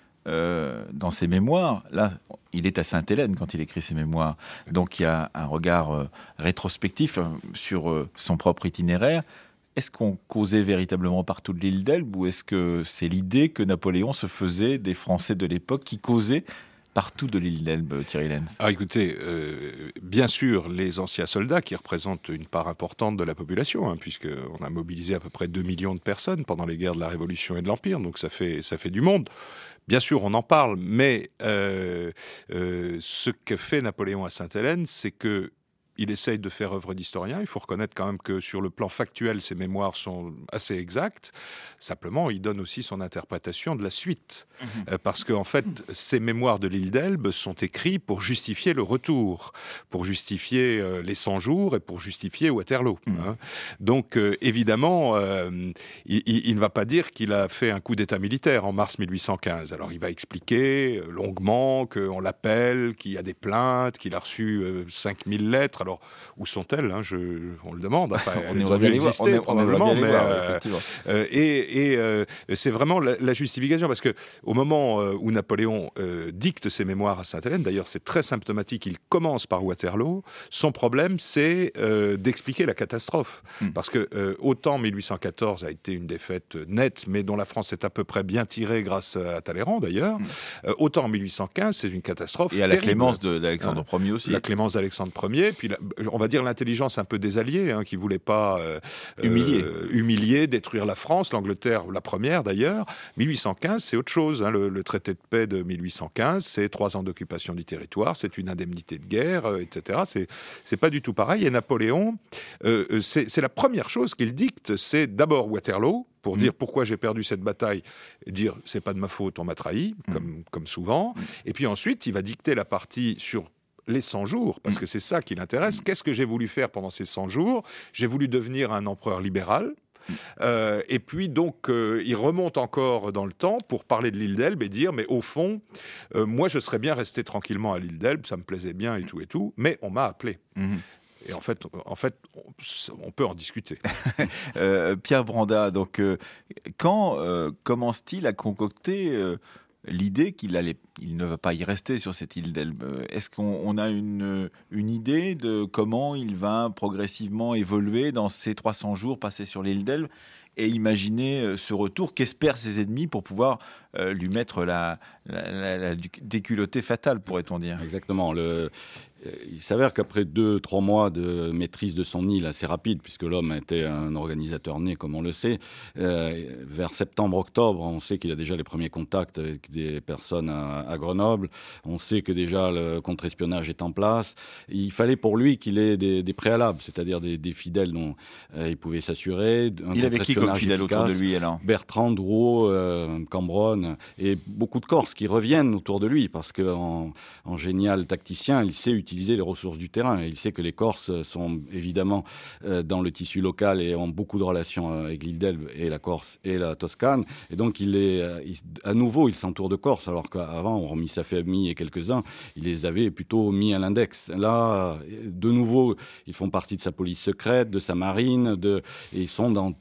B: euh, dans ses mémoires. Là, il est à Sainte-Hélène quand il écrit ses mémoires. Donc, il y a un regard euh, rétrospectif euh, sur euh, son propre itinéraire. Est-ce qu'on causait véritablement partout de l'île d'Elbe ou est-ce que c'est l'idée que Napoléon se faisait des Français de l'époque qui causaient partout de l'île d'Elbe, Thierry Lenz?
A: Ah, écoutez, euh, bien sûr, les anciens soldats qui représentent une part importante de la population, hein, puisqu'on a mobilisé à peu près deux millions de personnes pendant les guerres de la Révolution et de l'Empire, donc ça fait, ça fait du monde. Bien sûr, on en parle, mais euh, euh, ce que fait Napoléon à Sainte-Hélène, c'est que il essaye de faire œuvre d'historien. Il faut reconnaître quand même que sur le plan factuel, ses mémoires sont assez exactes. Simplement, il donne aussi son interprétation de la suite. Mmh. Euh, parce qu'en fait, ces mémoires de l'île d'Elbe sont écrits pour justifier le retour, pour justifier euh, les cent jours et pour justifier Waterloo. Mmh. Hein. Donc, euh, évidemment, euh, il, il, il ne va pas dire qu'il a fait un coup d'état militaire en mars mille huit cent quinze. Alors, il va expliquer longuement qu'on l'appelle, qu'il y a des plaintes, qu'il a reçu euh, cinq mille lettres. Alors, où sont-elles hein, je, on le demande. Enfin,
B: on
A: elles ont dû exister, probablement. Mais,
B: voir,
A: euh, euh, et et euh, c'est vraiment la, la justification, parce qu'au moment euh, où Napoléon euh, dicte ses mémoires à Sainte-Hélène, d'ailleurs, c'est très symptomatique, il commence par Waterloo, son problème, c'est euh, d'expliquer la catastrophe. Mm. Parce que euh, autant mille huit cent quatorze a été une défaite nette, mais dont la France est à peu près bien tirée grâce à Talleyrand, d'ailleurs, mm. euh, autant en mille huit cent quinze, c'est une catastrophe
B: Et à la terrible. clémence de, d'Alexandre hein, Ier aussi.
A: La clémence d'Alexandre Ier, puis la, on va dire l'intelligence un peu des Alliés, hein, qui ne voulaient pas euh, humilier. Euh, humilier, détruire la France, l'Angleterre, la première d'ailleurs. mille huit cent quinze, c'est autre chose. Hein, le, le traité de paix de mille huit cent quinze, c'est trois ans d'occupation du territoire, c'est une indemnité de guerre, euh, et cetera. C'est, c'est pas du tout pareil. Et Napoléon, euh, c'est, c'est la première chose qu'il dicte, c'est d'abord Waterloo, pour mmh. dire pourquoi j'ai perdu cette bataille, et dire c'est pas de ma faute, on m'a trahi, mmh. comme, comme souvent. Mmh. Et puis ensuite, il va dicter la partie sur les cent jours, parce que c'est ça qui l'intéresse. Qu'est-ce que j'ai voulu faire pendant ces cent jours ? J'ai voulu devenir un empereur libéral. Euh, et puis donc, euh, il remonte encore dans le temps pour parler de l'île d'Elbe et dire, mais au fond, euh, moi je serais bien resté tranquillement à l'île d'Elbe, ça me plaisait bien et tout et tout, mais on m'a appelé. Mmh. Et en fait, en fait, on peut en discuter.
B: euh, Pierre Brandat, donc, euh, quand euh, commence-t-il à concocter euh, l'idée qu'il allait, il ne va pas y rester sur cette île d'Elbe? Est-ce qu'on on a une, une idée de comment il va progressivement évoluer dans ces trois cents jours passés sur l'île d'Elbe et imaginer ce retour qu'espèrent ses ennemis pour pouvoir euh, lui mettre la, la, la, la déculottée fatale, pourrait-on dire?
E: Exactement. Le... Il s'avère qu'après deux, trois mois de maîtrise de son île assez rapide, puisque l'homme était un organisateur né, comme on le sait, euh, vers septembre-octobre, on sait qu'il a déjà les premiers contacts avec des personnes à, à Grenoble. On sait que déjà le contre-espionnage est en place. Il fallait pour lui qu'il ait des, des préalables, c'est-à-dire des, des fidèles dont euh, il pouvait s'assurer. Un
B: il avait qui comme fidèle autour de lui alors?
E: Bertrand, Drouot, euh, Cambronne et beaucoup de Corses qui reviennent autour de lui, parce qu'en en génial tacticien, il sait utiliser utiliser les ressources du terrain. Et il sait que les Corses sont évidemment euh, dans le tissu local et ont beaucoup de relations avec l'île d'Elbe et la Corse et la Toscane. Et donc, il est, il, à nouveau, il s'entoure de Corse, alors qu'avant, hormis sa famille et quelques-uns, il les avait plutôt mis à l'index. Là, de nouveau, ils font partie de sa police secrète, de sa marine, de, et ils sont dans à tous les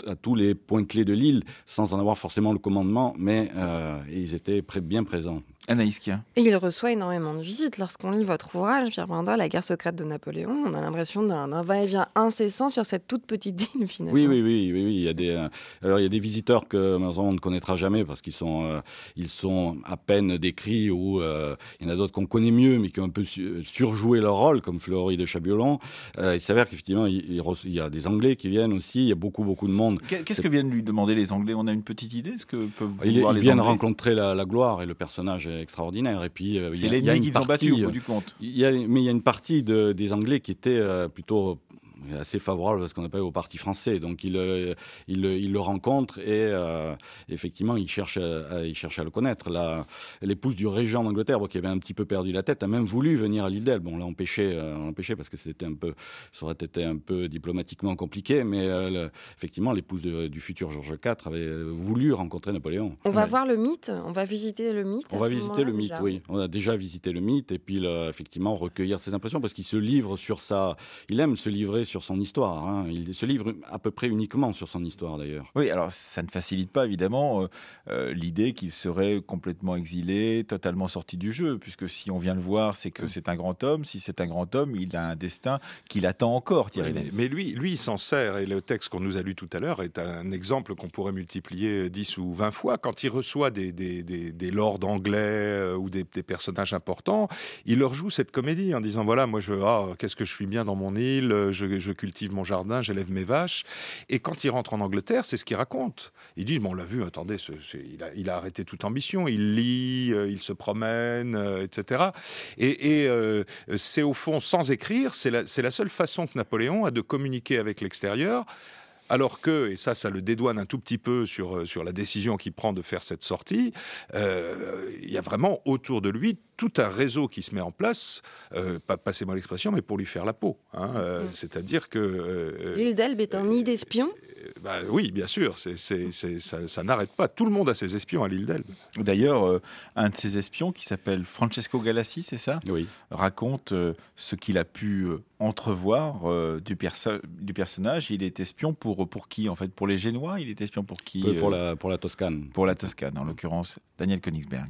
E: les points clés de l'île sans en avoir forcément le commandement, mais euh, ils étaient pré- bien présents.
B: Anaïs Kien.
D: Et il reçoit énormément de visites. Lorsqu'on lit votre ouvrage, Pierre Benda, La guerre secrète de Napoléon, on a l'impression d'un, d'un va-et-vient incessant sur cette toute petite île, finalement.
E: Oui, oui, oui, oui, oui. Il y a des, euh, alors il y a des visiteurs que malheureusement on ne connaîtra jamais parce qu'ils sont, euh, ils sont à peine décrits, ou euh, il y en a d'autres qu'on connaît mieux mais qui ont un peu su- surjoué leur rôle, comme Fleury de Chabiolon. Euh, il s'avère qu'effectivement il, il, reço- il y a des Anglais qui viennent aussi. Il y a beaucoup, beaucoup de monde.
B: Qu'est-ce
E: C'est-
B: que viennent lui demander les Anglais? On a une petite idée, ce que peuvent
E: Ils,
B: voir
E: ils
B: les
E: viennent
B: Anglais?
E: rencontrer la, la gloire, et le personnage est extraordinaire. Et puis euh, il
B: C'est
E: y a- il y a
B: l'ennemi
E: une
B: qu'ils ont battu
E: partie,
B: au
E: euh,
B: bout du compte.
E: Il y a, mais il y a une partie de, des Anglais qui était euh, plutôt assez favorable à ce qu'on appelle au parti français. Donc il, euh, il, il le rencontre et euh, effectivement il cherche, à, il cherche à le connaître. La, l'épouse du régent d'Angleterre, bon, qui avait un petit peu perdu la tête, a même voulu venir à l'île d'Elbe. Bon, on l'a empêché, euh, on l'a empêché parce que c'était un peu, ça aurait été un peu diplomatiquement compliqué, mais euh, le, effectivement l'épouse de, du futur Georges quatre avait voulu rencontrer Napoléon.
D: On va
B: Ouais.
D: voir le mythe, on va visiter le mythe.
E: On
D: à
E: va
D: ce
E: visiter
D: moment-là,
E: le mythe,
D: déjà.
E: oui. On a déjà visité le mythe et puis le- effectivement recueillir ses impressions parce qu'il se livre sur sa. Il aime se livrer sur son histoire. Hein. Il se livre à peu près uniquement sur son histoire d'ailleurs.
B: Oui, alors ça ne facilite pas évidemment euh, euh, l'idée qu'il serait complètement exilé, totalement sorti du jeu, puisque si on vient le voir, c'est que c'est un grand homme. Si c'est un grand homme, il a un destin qui l'attend encore, Thierry
A: Oui, mais,
B: Lenz.
A: mais lui, lui, il s'en sert, et le texte qu'on nous a lu tout à l'heure est un exemple qu'on pourrait multiplier dix ou vingt fois. Quand il reçoit des, des, des, des lords anglais euh, ou des, des personnages importants, il leur joue cette comédie en disant, voilà, moi, je, ah, qu'est-ce que je suis bien dans mon île, je, je cultive mon jardin, j'élève mes vaches. Et quand il rentre en Angleterre, c'est ce qu'il raconte. Il dit, bon, on l'a vu, attendez, ce- c'est- il, a, il a arrêté toute ambition, il lit, euh, il se promène, euh, et cetera. Et, et euh, c'est au fond, sans écrire, c'est la, c'est la seule façon que Napoléon a de communiquer avec l'extérieur. Alors que, et ça, ça le dédouane un tout petit peu sur, sur la décision qu'il prend de faire cette sortie, euh, il y a vraiment autour de lui tout un réseau qui se met en place, euh, pas, passez-moi l'expression, mais pour lui faire la peau. Hein, euh,
D: Mm.
A: C'est-à-dire que... euh,
D: L'île d'Elbe est un nid d'espions.
A: euh, bah, oui, bien sûr, c'est, c'est, c'est, ça, ça n'arrête pas. Tout le monde a ses espions à l'île d'Elbe.
B: D'ailleurs, euh, un de ses espions, qui s'appelle Francesco Galassi, c'est ça,
E: Oui.
B: raconte euh, ce qu'il a pu euh, entrevoir euh, du, perso- du personnage. Il est espion pour, pour qui, en fait? Pour les Génois? Il est espion pour qui?
E: Pour, pour
B: euh,
E: la, pour la Toscane.
B: pour la Toscane, en l'occurrence, Daniel Königsberg.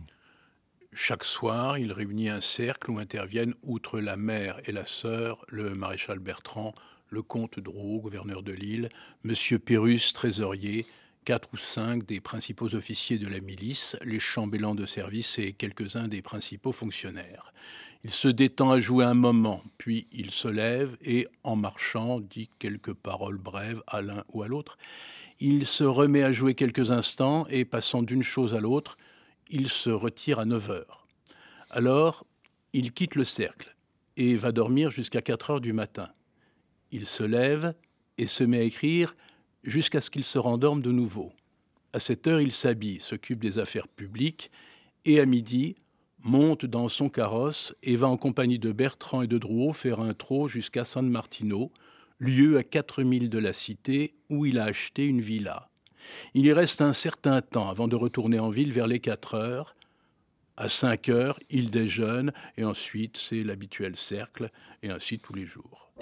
C: Chaque soir, il réunit un cercle où interviennent, outre la mère et la sœur, le maréchal Bertrand, le comte Drouot, gouverneur de l'île, Monsieur Pérus, trésorier, quatre ou cinq des principaux officiers de la milice, les chambellans de service et quelques-uns des principaux fonctionnaires. Il se détend à jouer un moment, puis il se lève et, en marchant, dit quelques paroles brèves à l'un ou à l'autre. Il se remet à jouer quelques instants et, passant d'une chose à l'autre, il se retire à neuf heures. Alors, il quitte le cercle et va dormir jusqu'à quatre heures du matin. Il se lève et se met à écrire jusqu'à ce qu'il se rendorme de nouveau. À cette heure, il s'habille, s'occupe des affaires publiques et, à midi, monte dans son carrosse et va en compagnie de Bertrand et de Drouot faire un trot jusqu'à San Martino, lieu à quatre milles de la cité où il a acheté une villa. Il y reste un certain temps avant de retourner en ville vers les quatre heures. À cinq heures, il déjeune et ensuite c'est l'habituel cercle et ainsi tous les jours.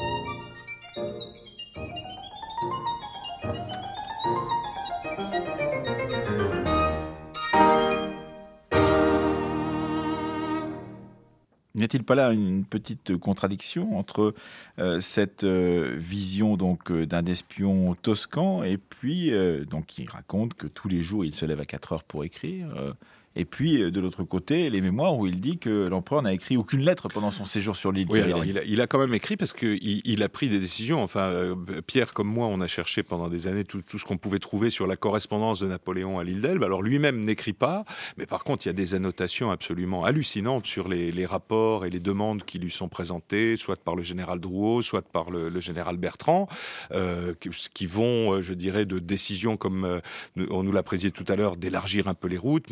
B: N'y a-t-il pas là une petite contradiction entre euh, cette euh, vision donc euh, d'un espion toscan et puis euh, donc il raconte que tous les jours il se lève à quatre heures pour écrire euh, et puis euh, de l'autre côté les mémoires où il dit que l'empereur n'a écrit aucune lettre pendant son séjour sur l'île.
A: Oui, alors il a, il a quand même écrit parce qu'il il a pris des décisions. Enfin, euh, Pierre comme moi, on a cherché pendant des années tout, tout ce qu'on pouvait trouver sur la correspondance de Napoléon à l'île d'Elbe. Alors lui-même n'écrit pas, mais par contre, il y a des annotations absolument hallucinantes sur les, les rapports et les demandes qui lui sont présentées, soit par le général Drouot, soit par le, le général Bertrand, euh, qui vont, je dirais, de décisions comme, euh, on nous l'a précisé tout à l'heure, d'élargir un peu les routes, mais aussi de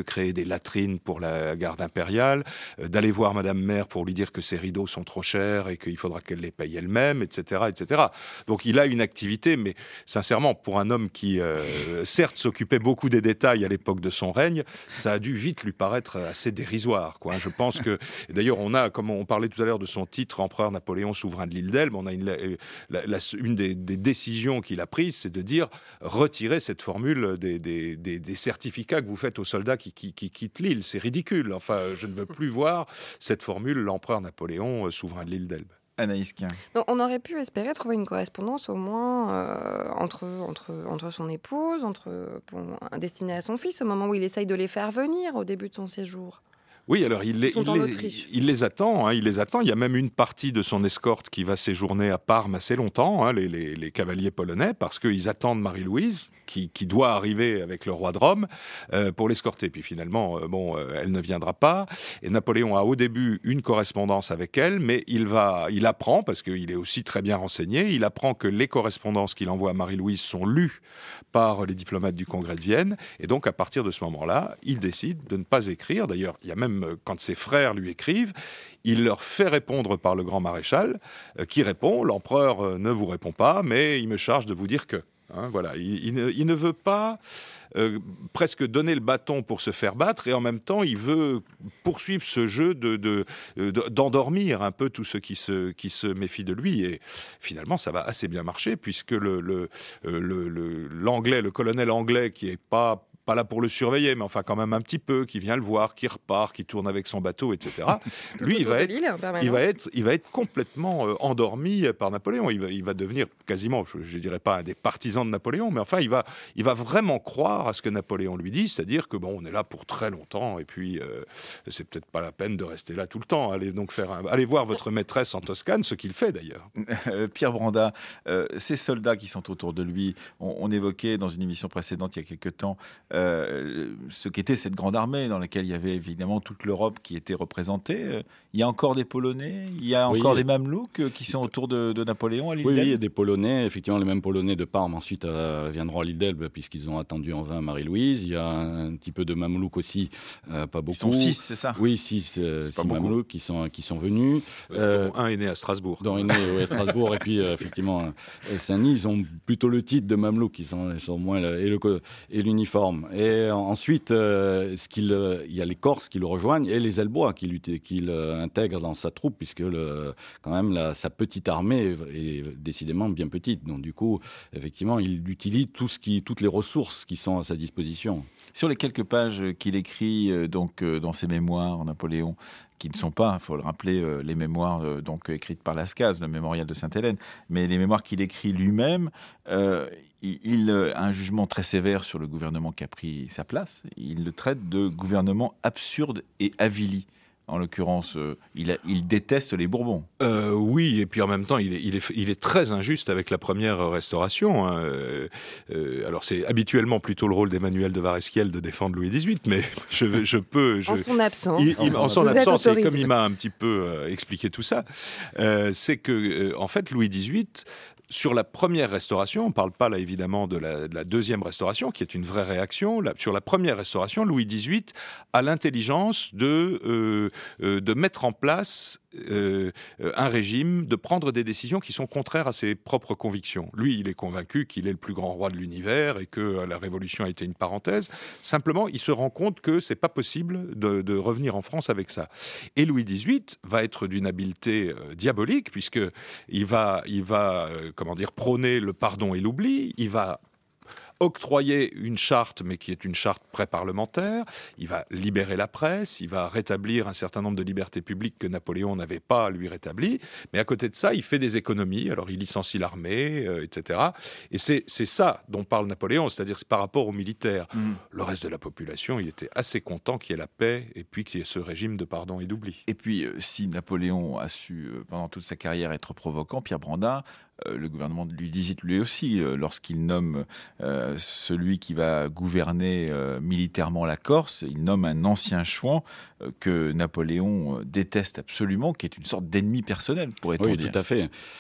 A: de créer des latrines pour la garde impériale, euh, d'aller voir Madame Mère pour lui dire que ses rideaux sont trop chers et qu'il faudra qu'elle les paye elle-même, et cetera, et cetera. Donc il a une activité, mais sincèrement, pour un homme qui, euh, certes, s'occupait beaucoup des détails à l'époque de son règne, ça a dû vite lui paraître assez dérisoire, quoi. Je pense que, d'ailleurs, on a, comme on parlait tout à l'heure de son titre, Empereur Napoléon souverain de l'île d'Elbe, on a une, la, la, une des, des décisions qu'il a prises, c'est de dire retirez cette formule des, des, des, des certificats que vous faites aux soldats qui, qui, qui quittent l'île. C'est ridicule. Enfin, je ne veux plus voir cette formule, l'empereur Napoléon, souverain de l'île d'Elbe.
B: Anaïs Kien.
D: Donc, on aurait pu espérer trouver une correspondance au moins euh, entre, entre, entre son épouse, entre, bon, destinée à son fils, au moment où il essaye de les faire venir au début de son séjour.
A: Oui, alors il les, il, les, il les attend, hein, il les attend. Il y a même une partie de son escorte qui va séjourner à Parme assez longtemps, hein, les, les, les cavaliers polonais, parce qu'ils attendent Marie-Louise, qui, qui doit arriver avec le roi de Rome, euh, pour l'escorter. Puis finalement, euh, bon, euh, elle ne viendra pas. Et Napoléon a au début une correspondance avec elle, mais il, va, il apprend, parce qu'il est aussi très bien renseigné, il apprend que les correspondances qu'il envoie à Marie-Louise sont lues par les diplomates du Congrès de Vienne. Et donc, à partir de ce moment-là, il décide de ne pas écrire. D'ailleurs, il y a même quand ses frères lui écrivent, il leur fait répondre par le grand maréchal, euh, qui répond, l'empereur euh, ne vous répond pas, mais il me charge de vous dire que. Hein, voilà, il, il, ne, il ne veut pas euh, presque donner le bâton pour se faire battre, et en même temps, il veut poursuivre ce jeu de, de, de, d'endormir un peu tous ceux qui se, qui se méfient de lui. Et finalement, ça va assez bien marcher, puisque le, le, le, le, l'anglais, le colonel anglais, qui n'est pas pas là pour le surveiller, mais enfin quand même un petit peu, qui vient le voir, qui repart, qui tourne avec son bateau, et cetera. Lui, il va, être, il, va être, il va être complètement euh, endormi par Napoléon. Il va, il va devenir quasiment, je ne dirais pas un des partisans de Napoléon, mais enfin, il va, il va vraiment croire à ce que Napoléon lui dit, c'est-à-dire que bon, on est là pour très longtemps, et puis euh, c'est peut-être pas la peine de rester là tout le temps. Allez donc faire, un, allez voir votre maîtresse en Toscane, ce qu'il fait d'ailleurs.
B: Euh, Pierre Branda, euh, ces soldats qui sont autour de lui, on, on évoquait dans une émission précédente il y a quelque temps. Euh, ce qu'était cette grande armée dans laquelle il y avait évidemment toute l'Europe qui était représentée. Euh, il y a encore des Polonais, il y a
E: oui,
B: encore des Mamelouks euh, qui sont autour de, de Napoléon à l'île
E: oui,
B: d'Elbe.
E: Oui, il y a des Polonais, effectivement les mêmes Polonais de Parme ensuite euh, viendront à l'île d'Elbe puisqu'ils ont attendu en vain Marie-Louise. Il y a un, un petit peu de Mamelouks aussi, euh, pas beaucoup.
B: Ils sont six, c'est ça?
E: Oui, six, euh, six Mamelouks qui sont, qui sont venus.
A: Euh, un est né à Strasbourg.
E: Dont un est né ouais, à Strasbourg et puis euh, effectivement euh, Saint-Denis, ils ont plutôt le titre de Mamelouks, ils sont, ils sont moins le, et, le, et l'uniforme. Et Ensuite, euh, ce qu'il, euh, il y a les Corses qui le rejoignent et les Elbois qui, qui l'intègrent dans sa troupe, puisque le, quand même la, sa petite armée est, est décidément bien petite. Donc du coup, effectivement, il utilise tout ce qui, toutes les ressources qui sont à sa disposition.
B: Sur les quelques pages qu'il écrit euh, donc, euh, dans ses mémoires, Napoléon, qui ne sont pas, il faut le rappeler, euh, les mémoires euh, donc, écrites par Lascaz, le mémorial de Sainte-Hélène, mais les mémoires qu'il écrit lui-même, euh, il, il a un jugement très sévère sur le gouvernement qui a pris sa place. Il le traite de gouvernement absurde et avili. En l'occurrence, euh, il, a, il déteste les Bourbons.
A: Euh, oui, et puis en même temps, il est, il est, il est très injuste avec la première restauration. Hein. Euh, euh, alors, c'est habituellement plutôt le rôle d'Emmanuel de Varesquiel de défendre Louis dix-huit, mais je, je peux... Je,
D: en son absence.
A: Il, il, en son
D: Vous
A: absence, et comme il m'a un petit peu euh, expliqué tout ça, euh, c'est que, euh, en fait, Louis dix-huit... Sur la première restauration, on ne parle pas là évidemment de la, de la deuxième restauration, qui est une vraie réaction. Là, sur la première restauration, Louis dix-huit a l'intelligence de, euh, euh, de mettre en place euh, un régime, de prendre des décisions qui sont contraires à ses propres convictions. Lui, il est convaincu qu'il est le plus grand roi de l'univers et que la Révolution a été une parenthèse. Simplement, il se rend compte que c'est pas possible de, de revenir en France avec ça. Et Louis dix-huit va être d'une habileté euh, diabolique, puisqu'il va... Il va euh, comment dire, prôner le pardon et l'oubli. Il va octroyer une charte, mais qui est une charte pré-parlementaire. Il va libérer la presse, il va rétablir un certain nombre de libertés publiques que Napoléon n'avait pas, lui, rétablies. Mais à côté de ça, il fait des économies. Alors, il licencie l'armée, euh, et cetera. Et c'est, c'est ça dont parle Napoléon, c'est-à-dire c'est par rapport aux militaires. Mmh. Le reste de la population, il était assez content qu'il y ait la paix et puis qu'il y ait ce régime de pardon et d'oubli.
B: Et puis, euh, si Napoléon a su, euh, pendant toute sa carrière, être provoquant, Pierre Branda, euh, le gouvernement de Louis dix-huit, lui aussi, euh, lorsqu'il nomme euh, celui qui va gouverner euh, militairement la Corse, il nomme un ancien chouan euh, que Napoléon euh, déteste absolument, qui est une sorte d'ennemi personnel, pourrait-on
E: oui,
B: dire.
E: Oui, tout à fait.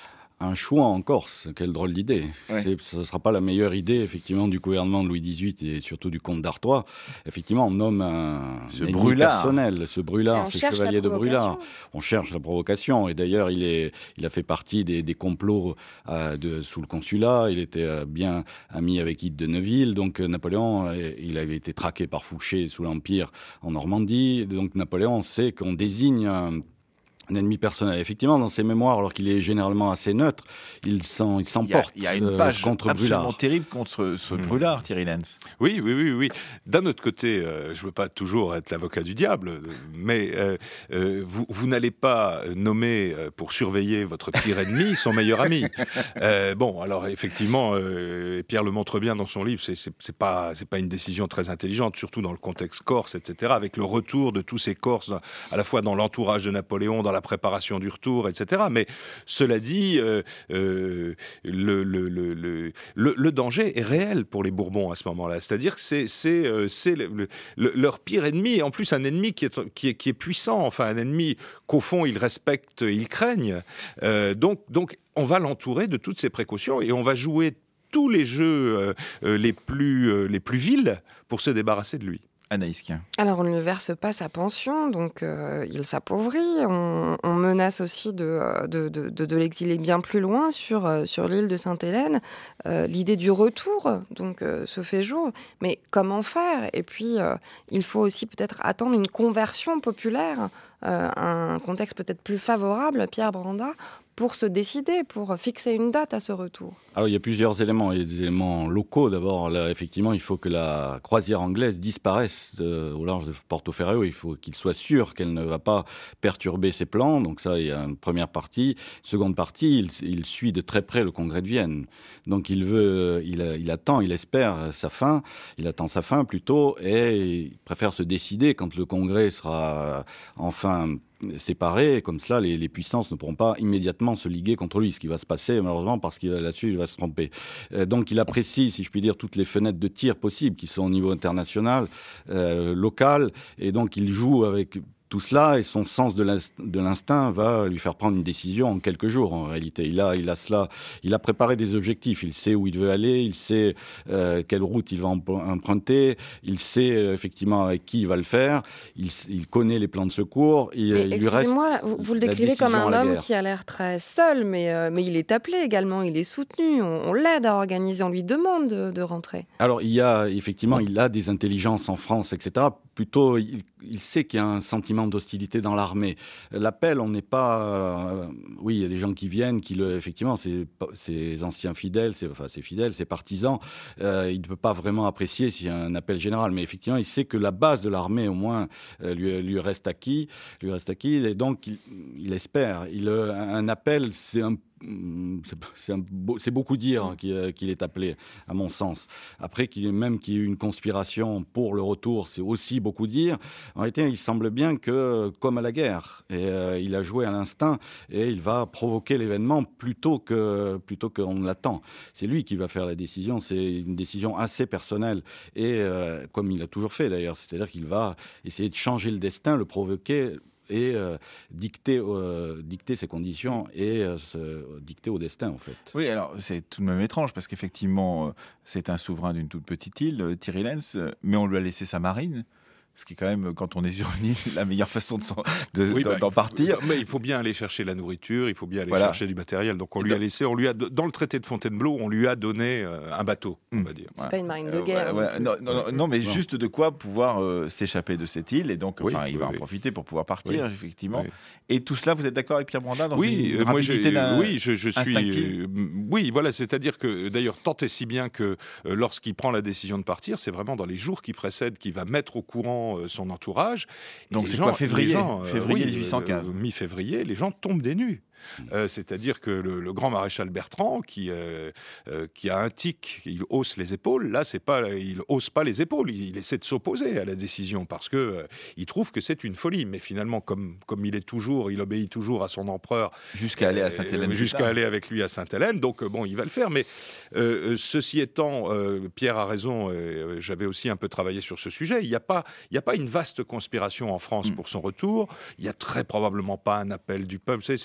E: un choix en Corse. Quelle drôle d'idée.
B: Ouais.
E: C'est, ce ne sera pas la meilleure idée, effectivement, du gouvernement de Louis dix-huit et surtout du comte d'Artois. Effectivement, on nomme un,
B: Ce
E: un ennemi
B: brûlard.
E: personnel, ce
D: Et
E: brûlard,
D: on
E: ce
D: cherche la
E: chevalier de brûlard.
D: provocation.
E: On cherche la provocation. Et d'ailleurs, il, est, il a fait partie des, des complots euh, de, sous le consulat. Il était euh, bien ami avec Hyde de Neuville. Donc euh, Napoléon, euh, il avait été traqué par Fouché sous l'Empire en Normandie. Donc Napoléon sait qu'on désigne un, un ennemi personnel. Effectivement, dans ses mémoires, alors qu'il est généralement assez neutre, il, s'en, il
B: Il y a,
E: s'emporte
B: il y a une
E: euh,
B: page
E: contre
B: absolument
E: Brûlard.
B: terrible contre ce
A: Mmh.
B: Brûlard, Thierry Lenz.
A: Oui, oui, oui, oui. D'un autre côté, euh, je ne veux pas toujours être l'avocat du diable, mais euh, euh, vous, vous n'allez pas nommer euh, pour surveiller votre pire ennemi son meilleur ami. Euh, bon, alors effectivement, euh, et Pierre le montre bien dans son livre, c'est, c'est, c'est pas, c'est pas une décision très intelligente, surtout dans le contexte corse, et cetera, avec le retour de tous ces Corses, dans- à la fois dans l'entourage de Napoléon, dans la préparation du retour, et cetera. Mais cela dit, euh, euh, le, le, le, le, le, le danger est réel pour les Bourbons à ce moment-là. C'est-à-dire que c'est, c'est, euh, c'est le- le- le- leur pire ennemi, et en plus un ennemi qui est, qui est, qui est puissant, enfin un ennemi qu'au fond ils respectent, ils craignent. Euh, donc, donc on va l'entourer de toutes ces précautions et on va jouer tous les jeux euh, euh, les, plus, euh, les plus vils pour se débarrasser de lui.
B: Anaïs Kien.
D: Alors, on ne lui verse pas sa pension, donc euh, il s'appauvrit. On, on menace aussi de, euh, de, de, de, de l'exiler bien plus loin sur, euh, sur l'île de Sainte-Hélène. Euh, l'idée du retour donc, euh, se fait jour. Mais comment faire ? Et puis, euh, il faut aussi peut-être attendre une conversion populaire, euh, un contexte peut-être plus favorable, Pierre Brandat, pour se décider, pour fixer une date à ce retour.
E: Alors, il y a plusieurs éléments. Il y a des éléments locaux. D'abord, là, effectivement, il faut que la croisière anglaise disparaisse euh, au large de Porto-Ferraio. Il faut qu'il soit sûr qu'elle ne va pas perturber ses plans. Donc ça, il y a une première partie. Seconde partie, il, il suit de très près le congrès de Vienne. Donc il veut, il, il attend, il espère sa fin. Il attend sa fin plutôt et il préfère se décider quand le congrès sera enfin séparés, comme cela, les, les puissances ne pourront pas immédiatement se liguer contre lui, ce qui va se passer malheureusement parce qu'il là-dessus il va se tromper. Euh, donc il apprécie, si je puis dire, toutes les fenêtres de tir possibles qui sont au niveau international, euh, local, et donc il joue avec tout cela et son sens de l'instinct va lui faire prendre une décision en quelques jours en réalité. Il a, il a cela, il a préparé des objectifs, il sait où il veut aller, il sait euh, quelle route il va emprunter, il sait euh, effectivement avec qui il va le faire, il, il connaît les plans de secours, il,
D: mais
E: il lui reste
D: excusez-moi, vous, vous le décrivez comme un homme qui a l'air très seul, mais, euh, mais il est appelé également, il est soutenu, on, on l'aide à organiser, on lui demande de, de rentrer.
E: Alors il y a effectivement, il a des intelligences en France, et cetera. Plutôt, il, il sait qu'il y a un sentiment d'hostilité dans l'armée. L'appel, on n'est pas... Euh, oui, il y a des gens qui viennent, qui le, effectivement, c'est ces anciens fidèles, c'est, enfin, ces fidèles, ces partisans, euh, il ne peut pas vraiment apprécier s'il y a un appel général. Mais effectivement, il sait que la base de l'armée, au moins, euh, lui, lui reste acquis, lui reste acquis, et donc il, il espère. Il, un appel, c'est un C'est, c'est, un, c'est beaucoup dire qu'il, qu'il est appelé, à mon sens. Après, qu'il, même qu'il y ait une conspiration pour le retour, c'est aussi beaucoup dire. En réalité, il semble bien que, comme à la guerre, et, euh, il a joué à l'instinct et il va provoquer l'événement plutôt, que, plutôt qu'on l'attend. C'est lui qui va faire la décision. C'est une décision assez personnelle. Et euh, comme il a toujours fait, d'ailleurs. C'est-à-dire qu'il va essayer de changer le destin, le provoquer et euh, dicter, euh, dicter ses conditions et euh, se, dicter au destin, en fait.
B: Oui, alors c'est tout de même étrange, parce qu'effectivement, euh, c'est un souverain d'une toute petite île, euh, Thierry Lenz, euh, mais on lui a laissé sa marine. Ce qui est quand même, quand on est sur une île, la meilleure façon de s'en, de,
A: oui,
B: d'en,
A: bah,
B: d'en partir.
A: Mais il faut bien aller chercher la nourriture, il faut bien aller
B: Voilà.
A: chercher du matériel. Donc on
B: Et
A: lui
B: dans...
A: a laissé, on lui a, dans le traité de Fontainebleau, on lui a donné euh, un bateau, on va dire.
D: C'est
B: Voilà.
D: pas une marine de
B: Euh,
D: guerre.
B: voilà, voilà. Non, non, non, non, mais
A: Non.
B: juste de quoi pouvoir euh, s'échapper de cette île. Et donc,
A: Oui,
B: enfin, il
A: oui,
B: va
A: oui.
B: en profiter pour pouvoir partir,
A: Oui.
B: effectivement.
A: Oui.
B: Et tout cela, vous êtes d'accord avec Pierre Brandat dans
A: Oui,
B: une
A: euh, moi,
B: rapidité
A: j'ai-
B: d'un...
A: oui, je, je suis.
B: instinctive.
A: euh, oui, voilà, c'est-à-dire que d'ailleurs, tant et si bien que euh, lorsqu'il prend la décision de partir, c'est vraiment dans les jours qui précèdent qu'il va mettre au courant euh, son entourage. Et
B: Donc
A: les
B: c'est
A: gens-
B: quoi, février
A: les gens, euh,
B: Février
A: oui,
B: dix-huit cent quinze.
A: euh, mi-février, les gens tombent des nues. Euh, c'est-à-dire que le, le grand maréchal Bertrand, qui, euh, euh, qui a un tic, il hausse les épaules. Là, c'est pas, il hausse pas les épaules. Il, il essaie de s'opposer à la décision parce que euh, il trouve que c'est une folie. Mais finalement, comme comme il est toujours, il obéit toujours à son empereur.
B: Jusqu'à aller à
A: Euh,
B: Sainte-Hélène.
A: Jusqu'à aller avec lui à Sainte-Hélène. Donc, euh, bon, il va le faire. Mais euh, ceci étant, euh, Pierre a raison. Euh, j'avais aussi un peu travaillé sur ce sujet. Il n'y a pas, il y a pas une vaste conspiration en France
B: Mm.
A: pour son retour. Il n'y a très probablement pas un appel du peuple. Vous savez, c'est toujours ce qu'on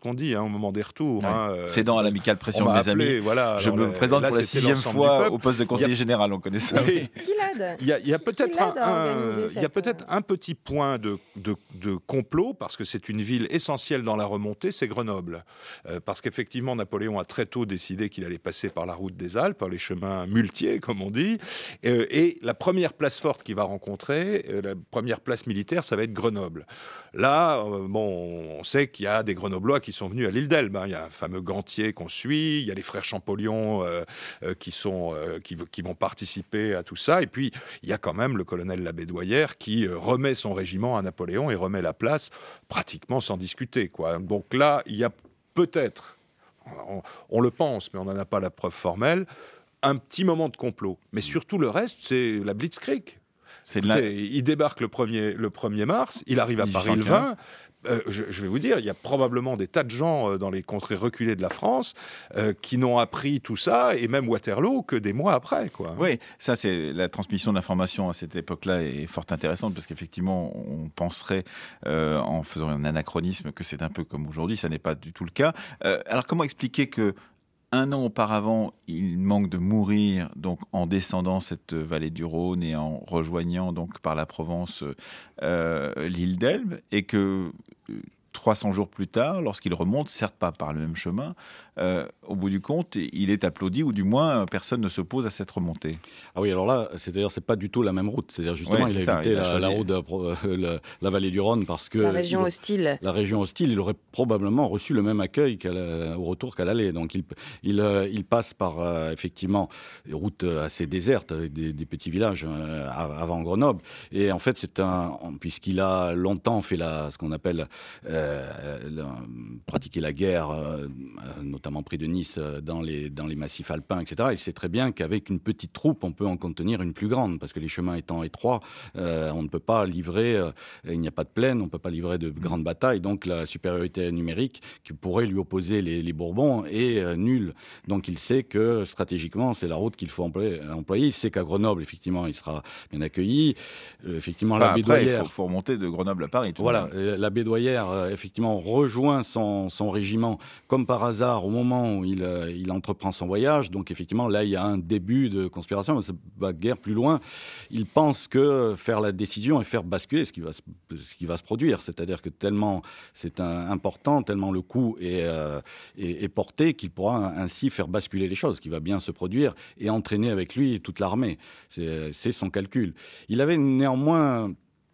A: qu'on dit hein, au moment des retours.
B: Ouais.
A: Hein,
B: c'est dans l'amicale pression
A: de
B: mes amis.
A: Voilà,
B: je me
A: là,
B: présente
A: là,
B: pour la sixième fois au poste de conseiller
A: a...
B: général, on connaît ça.
A: Oui.
D: Qui l'aide?
A: Il y a, il y a peut-être un, un, il y a
D: cette...
A: peut-être un petit point de, de, de complot, parce que c'est une ville essentielle dans la remontée, c'est Grenoble. Euh, parce qu'effectivement, Napoléon a très tôt décidé qu'il allait passer par la route des Alpes, par les chemins muletiers, comme on dit. Euh, et la première place forte qu'il va rencontrer, euh, la première place militaire, ça va être Grenoble. Là, euh, bon, on sait qu'il y a des Grenoblois qui sont venus à l'île d'Elbe. Hein. Il y a un fameux Gantier qu'on suit, il y a les frères Champollion euh, euh, qui, sont, euh, qui, qui vont participer à tout ça. Et puis, il y a quand même le colonel Labédoyère qui euh, remet son régiment à Napoléon et remet la place pratiquement sans discuter, quoi. Donc là, il y a peut-être, on, on le pense, mais on n'en a pas la preuve formelle, un petit moment de complot. Mais surtout, le reste, c'est la Blitzkrieg. C'est Écoutez, la... Il débarque le premier, le premier mars, il arrive à Paris le vingt. Euh, je, je vais vous dire, il y a probablement des tas de gens euh, dans les contrées reculées de la France euh, qui n'ont appris tout ça, et même Waterloo, que des mois après, quoi.
B: Oui, ça, c'est la transmission d'informations à cette époque-là est fort intéressante, parce qu'effectivement, on penserait, euh, en faisant un anachronisme, que c'est un peu comme aujourd'hui. Ça n'est pas du tout le cas. Euh, alors, comment expliquer que un an auparavant, il manque de mourir donc en descendant cette vallée du Rhône et en rejoignant donc par la Provence euh, l'île d'Elbe, et que trois cents jours plus tard, lorsqu'il remonte, certes pas par le même chemin, euh, au bout du compte, il est applaudi, ou du moins personne ne s'oppose à cette remontée.
E: Ah oui, alors là, c'est-à-dire c'est pas du tout la même route. C'est-à-dire justement,
B: ouais,
E: il a
B: ça,
E: évité
B: il a
E: la, la route de euh, la, la vallée du Rhône parce que
D: la région
E: il,
D: hostile.
E: La région hostile, il aurait probablement reçu le même accueil qu'à la, au retour qu'à l'aller. Donc il, il, euh, il passe par euh, effectivement des routes assez désertes avec des, des petits villages euh, avant Grenoble. Et en fait, c'est un puisqu'il a longtemps fait la, ce qu'on appelle euh, la, pratiquer la guerre, euh, notamment près de Nice, dans les dans les massifs alpins, et cetera. Il sait très bien qu'avec une petite troupe, on peut en contenir une plus grande, parce que les chemins étant étroits, euh, on ne peut pas livrer, euh, il n'y a pas de plaine, on ne peut pas livrer de grandes batailles, donc la supériorité numérique qui pourrait lui opposer les, les Bourbons est euh, nulle. Donc il sait que stratégiquement, c'est la route qu'il faut employer. employer. Il sait qu'à Grenoble, effectivement, il sera bien accueilli. Euh, effectivement,
B: enfin,
E: la Bédoyère...
B: Il faut, faut remonter de Grenoble à Paris.
E: Voilà, euh, la Bédoyère, euh, effectivement, rejoint son, son régiment, comme par hasard, au moment où il, euh, il entreprend son voyage. Donc effectivement, là, il y a un début de conspiration, mais ça va guère plus loin. Il pense que faire la décision et faire basculer ce qui va se, ce qui va se produire, c'est-à-dire que tellement c'est un, important, tellement le coup est, euh, est, est porté, qu'il pourra ainsi faire basculer les choses, qui va bien se produire et entraîner avec lui toute l'armée. C'est, c'est son calcul. Il avait néanmoins...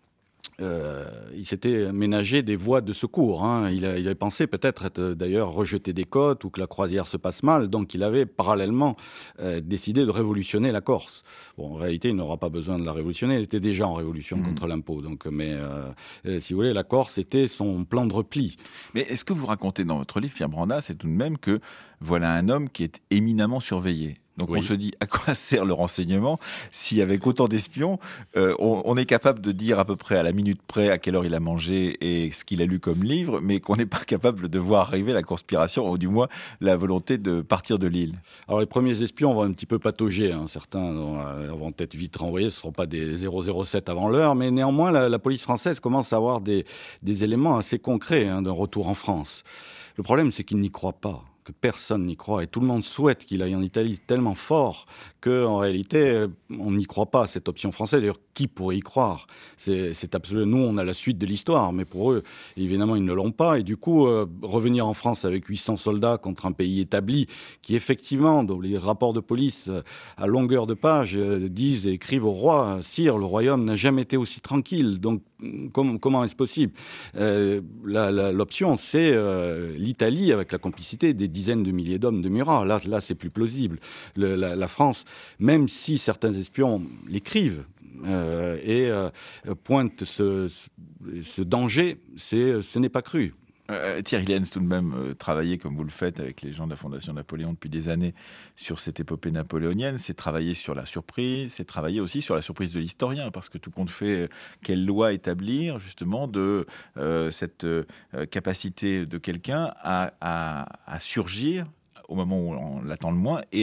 E: Euh, il s'était ménagé des voies de secours. Hein. Il, a, il avait pensé peut-être être d'ailleurs rejeté des côtes ou que la croisière se passe mal. Donc il avait parallèlement euh, décidé de révolutionner la Corse. Bon, en réalité, il n'aura pas besoin de la révolutionner. Il était déjà en révolution mmh. contre l'impôt. Donc, mais euh, euh, si vous voulez, la Corse était son plan de repli.
B: Mais est-ce que vous racontez dans votre livre, Pierre Brandas, c'est tout de même que voilà un homme qui est éminemment surveillé. Donc oui. On se dit, à quoi sert le renseignement si avec autant d'espions, euh, on, on est capable de dire à peu près à la minute près à quelle heure il a mangé et ce qu'il a lu comme livre, mais qu'on n'est pas capable de voir arriver la conspiration, ou du moins la volonté de partir de l'île.
E: Alors les premiers espions vont un petit peu patauger, hein. Certains vont être vite renvoyés, ce ne seront pas des zéro zéro sept avant l'heure, mais néanmoins la, la police française commence à avoir des, des éléments assez concrets hein, d'un retour en France. Le problème, c'est qu'ils n'y croient pas. Que personne n'y croit et tout le monde souhaite qu'il aille en Italie tellement fort qu'en réalité on n'y croit pas à cette option française. D'ailleurs, qui pourrait y croire? C'est, c'est absolu. Nous, on a la suite de l'histoire, mais pour eux, évidemment, ils ne l'ont pas. Et du coup, euh, revenir en France avec huit cents soldats contre un pays établi qui, effectivement, dans les rapports de police euh, à longueur de page euh, disent et écrivent au roi, sire, le royaume n'a jamais été aussi tranquille. Donc, com- comment est-ce possible? euh, la, la, L'option, c'est euh, l'Italie avec la complicité des dizaines de milliers d'hommes de Murat. Là, là, c'est plus plausible. Le, la, la France, même si certains espions l'écrivent euh, et euh, pointent ce, ce, ce danger, c'est, ce n'est pas cru.
B: Euh, Thierry Lenz, tout de même, euh, travailler comme vous le faites avec les gens de la Fondation Napoléon depuis des années sur cette épopée napoléonienne, c'est travailler sur la surprise, c'est travailler aussi sur la surprise de l'historien, parce que tout compte fait, euh, quelle loi établir justement de euh, cette euh, capacité de quelqu'un à, à, à surgir au moment où on l'attend le moins et à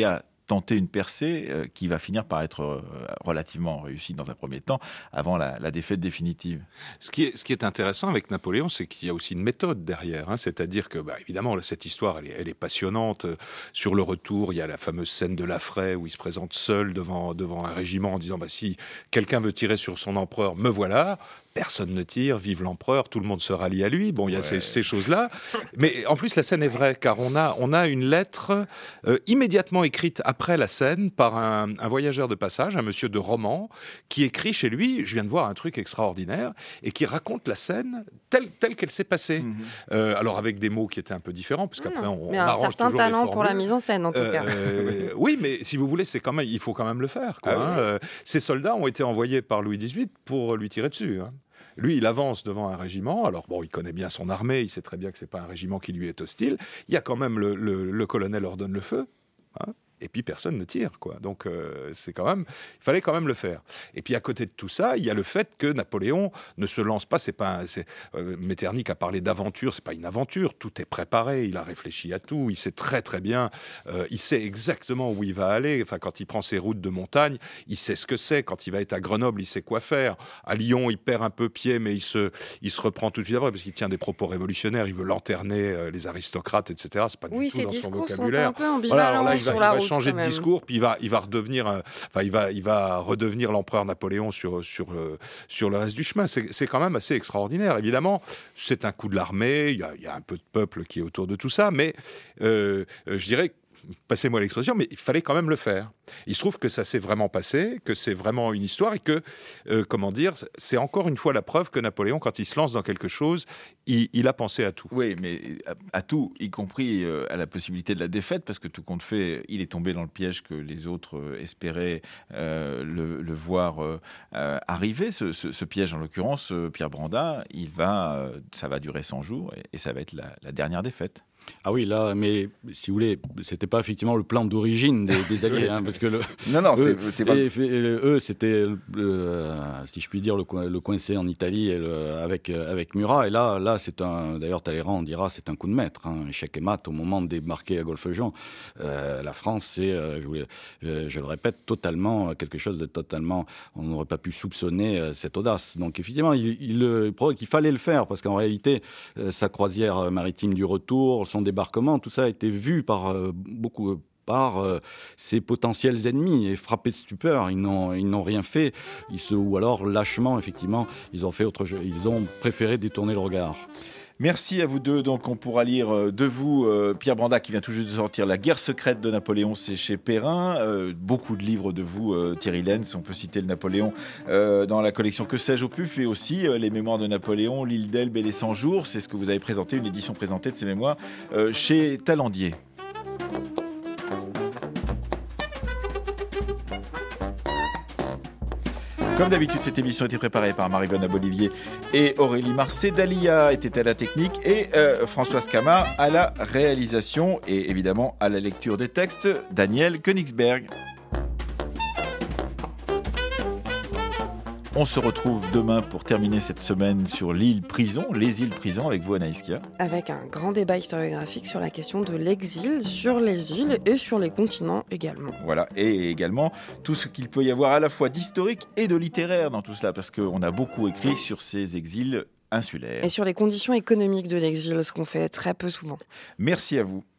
B: tenter une percée euh, qui va finir par être euh, relativement réussie dans un premier temps, avant la, la défaite définitive.
A: Ce qui est, ce qui est intéressant avec Napoléon, c'est qu'il y a aussi une méthode derrière. Hein, c'est-à-dire que, bah, évidemment, cette histoire, elle est, elle est passionnante. Sur le retour, il y a la fameuse scène de Laffray où il se présente seul devant, devant un régiment en disant bah, « si quelqu'un veut tirer sur son empereur, me voilà ». Personne ne tire, vive l'empereur, tout le monde se rallie à lui. Bon, il y a ouais. ces, ces choses-là. Mais en plus, la scène est vraie, car on a, on a une lettre euh, immédiatement écrite après la scène par un, un voyageur de passage, un monsieur de Romans, qui écrit chez lui, je viens de voir un truc extraordinaire, et qui raconte la scène telle, telle qu'elle s'est passée. Mmh. Euh, alors avec des mots qui étaient un peu différents, parce qu'après on,
D: mais
A: on
D: un
A: arrange
D: certain
A: toujours les
D: talent
A: formules.
D: pour la mise en scène, en tout
A: euh,
D: cas.
A: Euh, oui, mais si vous voulez, c'est quand même, il faut quand même le faire. Quoi, ah, hein. oui. euh, ces soldats ont été envoyés par Louis dix-huit pour lui tirer dessus. Hein. Lui, il avance devant un régiment. Alors, bon, il connaît bien son armée. Il sait très bien que ce n'est pas un régiment qui lui est hostile. Il y a quand même le, le, le colonel ordonne le feu. Hein, et puis, personne ne tire, quoi. Donc, euh, c'est quand même... Il fallait quand même le faire. Et puis, à côté de tout ça, il y a le fait que Napoléon ne se lance pas. C'est pas un, c'est, euh, Metternich a parlé d'aventure. C'est pas une aventure. Tout est préparé. Il a réfléchi à tout. Il sait très, très bien. Euh, il sait exactement où il va aller. Enfin, quand il prend ses routes de montagne, il sait ce que c'est. Quand il va être à Grenoble, il sait quoi faire. À Lyon, il perd un peu pied, mais il se, il se reprend tout de suite après parce qu'il tient des propos révolutionnaires. Il veut lanterner euh, les aristocrates, et cetera. C'est pas
D: oui,
A: du tout dans son vocabulaire.
D: Oui, ses discours sont un peu ambivalents
A: voilà, là, il va,
D: sur
A: il
D: la
A: va
D: route,
A: changer de discours, puis il va, il va redevenir, euh, enfin, il va, il va redevenir l'empereur Napoléon sur sur euh, sur le reste du chemin. C'est, c'est quand même assez extraordinaire. Évidemment, c'est un coup de l'armée. Il y a, il y a un peu de peuple qui est autour de tout ça, mais euh, je dirais. Passez-moi l'expression, mais il fallait quand même le faire. Il se trouve que ça s'est vraiment passé, que c'est vraiment une histoire et que, euh, comment dire, c'est encore une fois la preuve que Napoléon, quand il se lance dans quelque chose, il, il a pensé à tout.
B: Oui, mais à, à tout, y compris euh, à la possibilité de la défaite, parce que tout compte fait, il est tombé dans le piège que les autres euh, espéraient euh, le, le voir euh, euh, arriver. Ce, ce, ce piège, en l'occurrence, euh, Pierre Brandat, il va, euh, ça va durer cent jours et, et ça va être la, la dernière défaite.
E: Ah oui, là, mais si vous voulez, c'était pas effectivement le plan d'origine des, des Alliés, hein, parce que le,
B: non, non,
E: eux,
B: c'est, c'est pas.
E: Et, et, eux, c'était, euh, si je puis dire, le, le coincé en Italie et le, avec avec Murat. Et là, là, c'est un. D'ailleurs, Talleyrand dira, c'est un coup de maître, hein, échec et mat au moment de débarquer à Golfe-Jean. Euh, la France, c'est, euh, je, voulais, euh, je le répète, totalement quelque chose de totalement. On n'aurait pas pu soupçonner euh, cette audace. Donc, effectivement, il, il, il, il fallait le faire parce qu'en réalité, euh, sa croisière maritime du retour, son débarquement, tout ça a été vu par euh, beaucoup par euh, ses potentiels ennemis et frappés de stupeur. Ils n'ont, ils n'ont rien fait. Ils se, ou alors, lâchement, effectivement, ils ont fait autre chose. Ils ont préféré détourner le regard.
B: Merci à vous deux. Donc, on pourra lire de vous, euh, Pierre Brandat, qui vient tout juste de sortir La guerre secrète de Napoléon, c'est chez Perrin. Euh, beaucoup de livres de vous, euh, Thierry Lenz. On peut citer le Napoléon euh, dans la collection Que sais-je au P U F, et aussi euh, les mémoires de Napoléon, L'île d'Elbe et les cent jours. C'est ce que vous avez présenté, une édition présentée de ces mémoires euh, chez Talandier. Comme d'habitude, cette émission a été préparée par Marie-Vonne Abolivier et Aurélie Marcet. Dalia était à la technique et euh, Françoise Cama à la réalisation et évidemment à la lecture des textes, Daniel Königsberg. On se retrouve demain pour terminer cette semaine sur l'île prison, les îles prisons, avec vous, Anaïs Kia.
D: Avec un grand débat historiographique sur la question de l'exil sur les îles et sur les continents également.
B: Voilà, et également tout ce qu'il peut y avoir à la fois d'historique et de littéraire dans tout cela, parce qu'on a beaucoup écrit sur ces exils insulaires.
D: Et sur les conditions économiques de l'exil, ce qu'on fait très peu souvent.
B: Merci à vous.